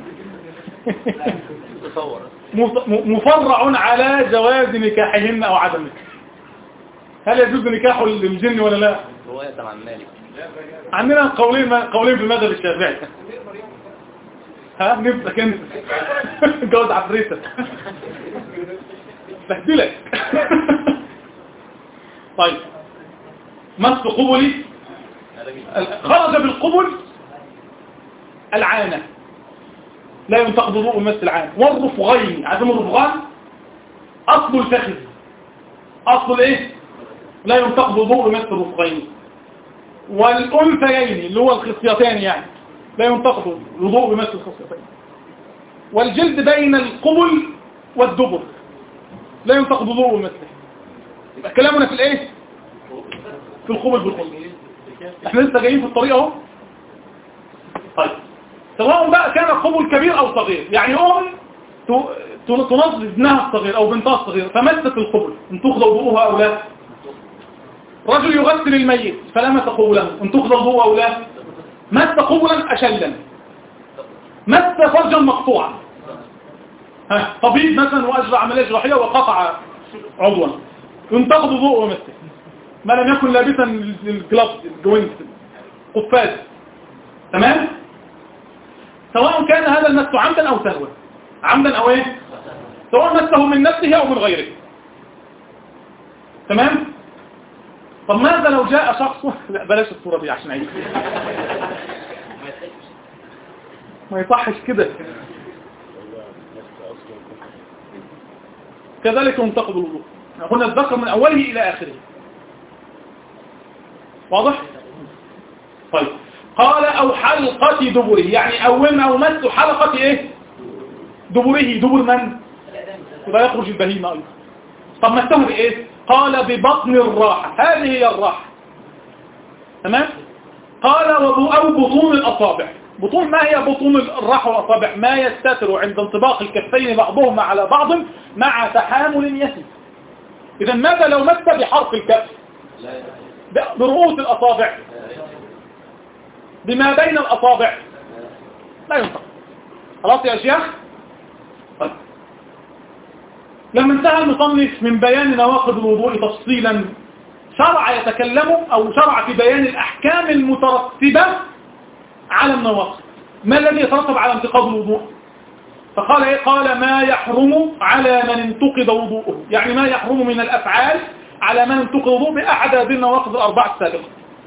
مفرع على جواز نكاحهن او عدمه. هل يجوز نكاح الجن ولا لا؟ رواية عن مالك. عندنا قولين قولين في المذهب الشافعي. ها نفسك انت جوز عفريتك بهدلك. طيب مس قبلي، خرج بالقبل العانة لا ينتقض وضوء مس العانة، والرفغين. عارفين الرفغان؟ اصل الفخذ، اصل ايه؟ لا ينتقض وضوء مس الرفغين. والأنثيين اللي هو الخصيتان يعني لا ينتقض الوضوء بمس الخصيتين. والجلد بين القبل والدبر لا ينتقض وضوء بمسه. يبقى كلامنا في الايه؟ في القبل بالقبل. احنا لسه جايين في الطريق اهو. طيب سواء بقى كان القبل كبير او صغير، يعني ام تنظف ابنها الصغير او بنتها الصغير فمست القبل ان تاخذ وضوءها او لا. رجل يغسل الميت فلمس قبله ان تاخذ وضوءه او لا. مس قبلا اشلا، مس فرجا مقطوعا ها طبيب مثلا واجرى عمليه جراحيه وقطع عضوا ينتقد وضوءه ومسه ما لم يكن لابسا الجلافز الجوينت قفاز. تمام. سواء كان هذا المس عمدا او سهوا، عمدا او ايه، سواء مسه من نفسه او من غيره. تمام. طب ماذا لو جاء شخص لا بلاش الصورة دي عشان عيد ما يصحش كده. كذلك ينتقد الوضوء، قلنا الذكر من اوله الى اخره. واضح؟ طيب قال او حلقة دبره، يعني اول او مس حلقة ايه دبره، دبر من يبقى يخرج البهيمة ايضا. طب مسه بايه؟ قال ببطن الراحة، هذه هي الراحة. تمام. قال او بطون الاصابع. بطون ما هي بطون الراحة والاصابع؟ ما يستتر عند انطباق الكفين بعضهما على بعض مع تحامل يسير. اذا ماذا لو مس بحرف الكف، برؤوس الاصابع، بما بين الاصابع؟ لا ينطق. خلاص يا شيخ. طيب لما انتهى المصنف من بيان نواقض الوضوء تفصيلا، شرع يتكلم او شرع في بيان الاحكام المترتبة على النواقض. ما الذي يترتب على انتقاض الوضوء؟ فقال ايه؟ قال ما يحرم على من انتقض وضوءه، يعني ما يحرم من الافعال على من انتقض وضوءه باحد هذه النواقض الاربعة السابقة.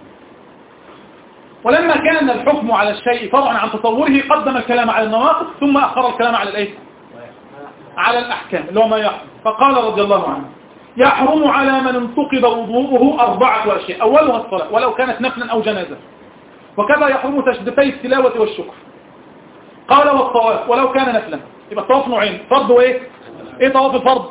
ولما كان الحكم على الشيء فرعا عن تصوره قدم الكلام على النواقض ثم اخر الكلام على الايه؟ على الأحكام اللي هو ما يحرم. فقال رضي الله عنه يحرم على من انتقض وضوءه أربعة أشياء، أولها الصلاة ولو كانت نفلا أو جنازة، وكذا يحرم تشدتي التلاوة والشكر. قال والطواف ولو كان نفلا. يبقى الطواف نوعين، فرض وإيه؟ إيه طواف الفرض؟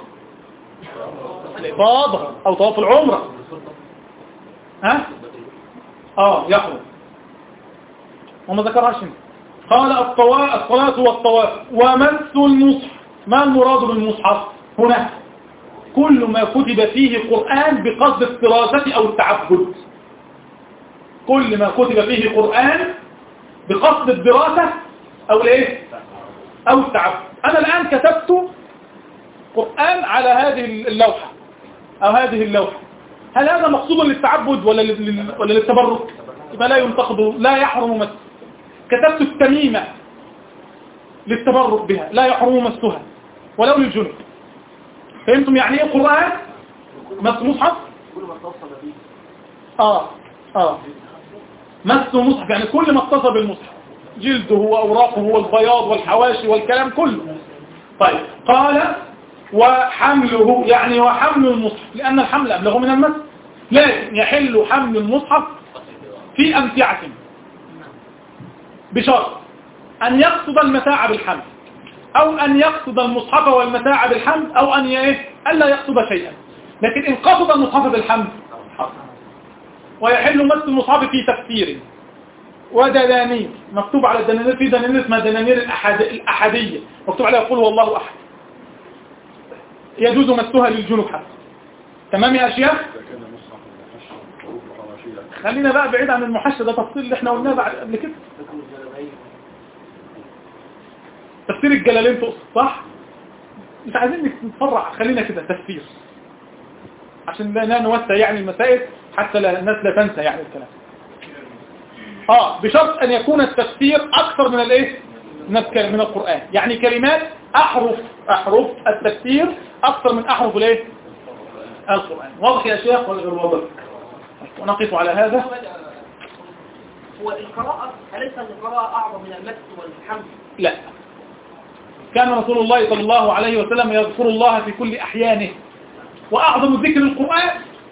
الإفاضة أو طواف العمرة. ها؟ آه يحرم وما ذكرهاش هنا. قال الطواف الصلاة والطواف ومس المصحف. ما المراد بالمصحف هنا؟ كل ما كتب فيه قرآن بقصد الدراسة أو التعبد. كل ما كتب فيه قرآن بقصد الدراسة أو الايه أو التعبد. أنا الآن كتبت قرآن على هذه اللوحة أو هذه اللوحة، هل هذا مقصود للتعبد ولا ولا للتبرك؟ يبقى لا ينتقد، لا يحرم مسه. كتبت التميمة للتبرك بها، لا يحرم مسها ولو للجنوب. فهمتم يعني ايه قرآن؟ مس مصحف؟ اه اه مس مصحف يعني كل ما اتصل بالمصحف، جلده واوراقه والبياض والحواشي والكلام كله. طيب قال وحمله، يعني وحمل المصحف، لأن الحمل أبلغ من المس. لكن يحل حمل المصحف في أمتعة بشرط أن يقصد المتاع بالحمل، أو أن يقصد المصحف والمتاع بالحمل، أو أن ايه ألا يقصد شيئا. لكن إن قصد المصحف بالحمل ويحل مس المصحف في تفسير ودنانير، مكتوب على الدنانير في دنانير اسمها دنانير الأحد... الأحدية، مكتوب عليها يقول والله أحد، يجوز مسها للجنوب حتى. تمام يا أشياء؟ خلينا بقى بعيد عن المحشى، ده تفصيل اللي احنا قلناه بعد قبل كده. تفسير الجلالين تقصد صح؟ مش عايزين نتفرع، خلينا كده تفسير عشان لا نوسع يعني المسائل حتى لا الناس لا تنسى يعني الكلام. اه بشرط ان يكون التفسير اكثر من الايه من القرآن، يعني كلمات احرف احرف التفسير اكثر من احرف الايه القرآن. واضح يا شيخ ولا غير واضح؟ ونقف على هذا. هو القراءة أليس القراءة أعظم من المس والحمد؟ لا، كان رسول الله صلى الله عليه وسلم يذكر الله في كل أحيانه، وأعظم ذكر القرآن،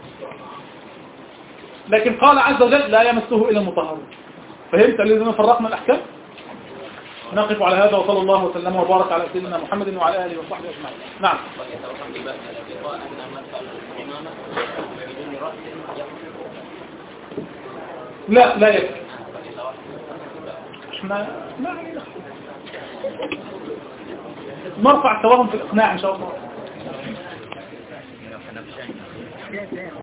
لكن قال عز وجل لا يمسه إلا المطهرون. فهمت الذين فرقنا الأحكام؟ نقف على هذا، وصلى الله وسلم وبارك على سيدنا محمد وعلى آله وصحبه أجمعين. نعم. لا لا يكفي. ما ما نرفع التوهم في الإقناع إن شاء الله.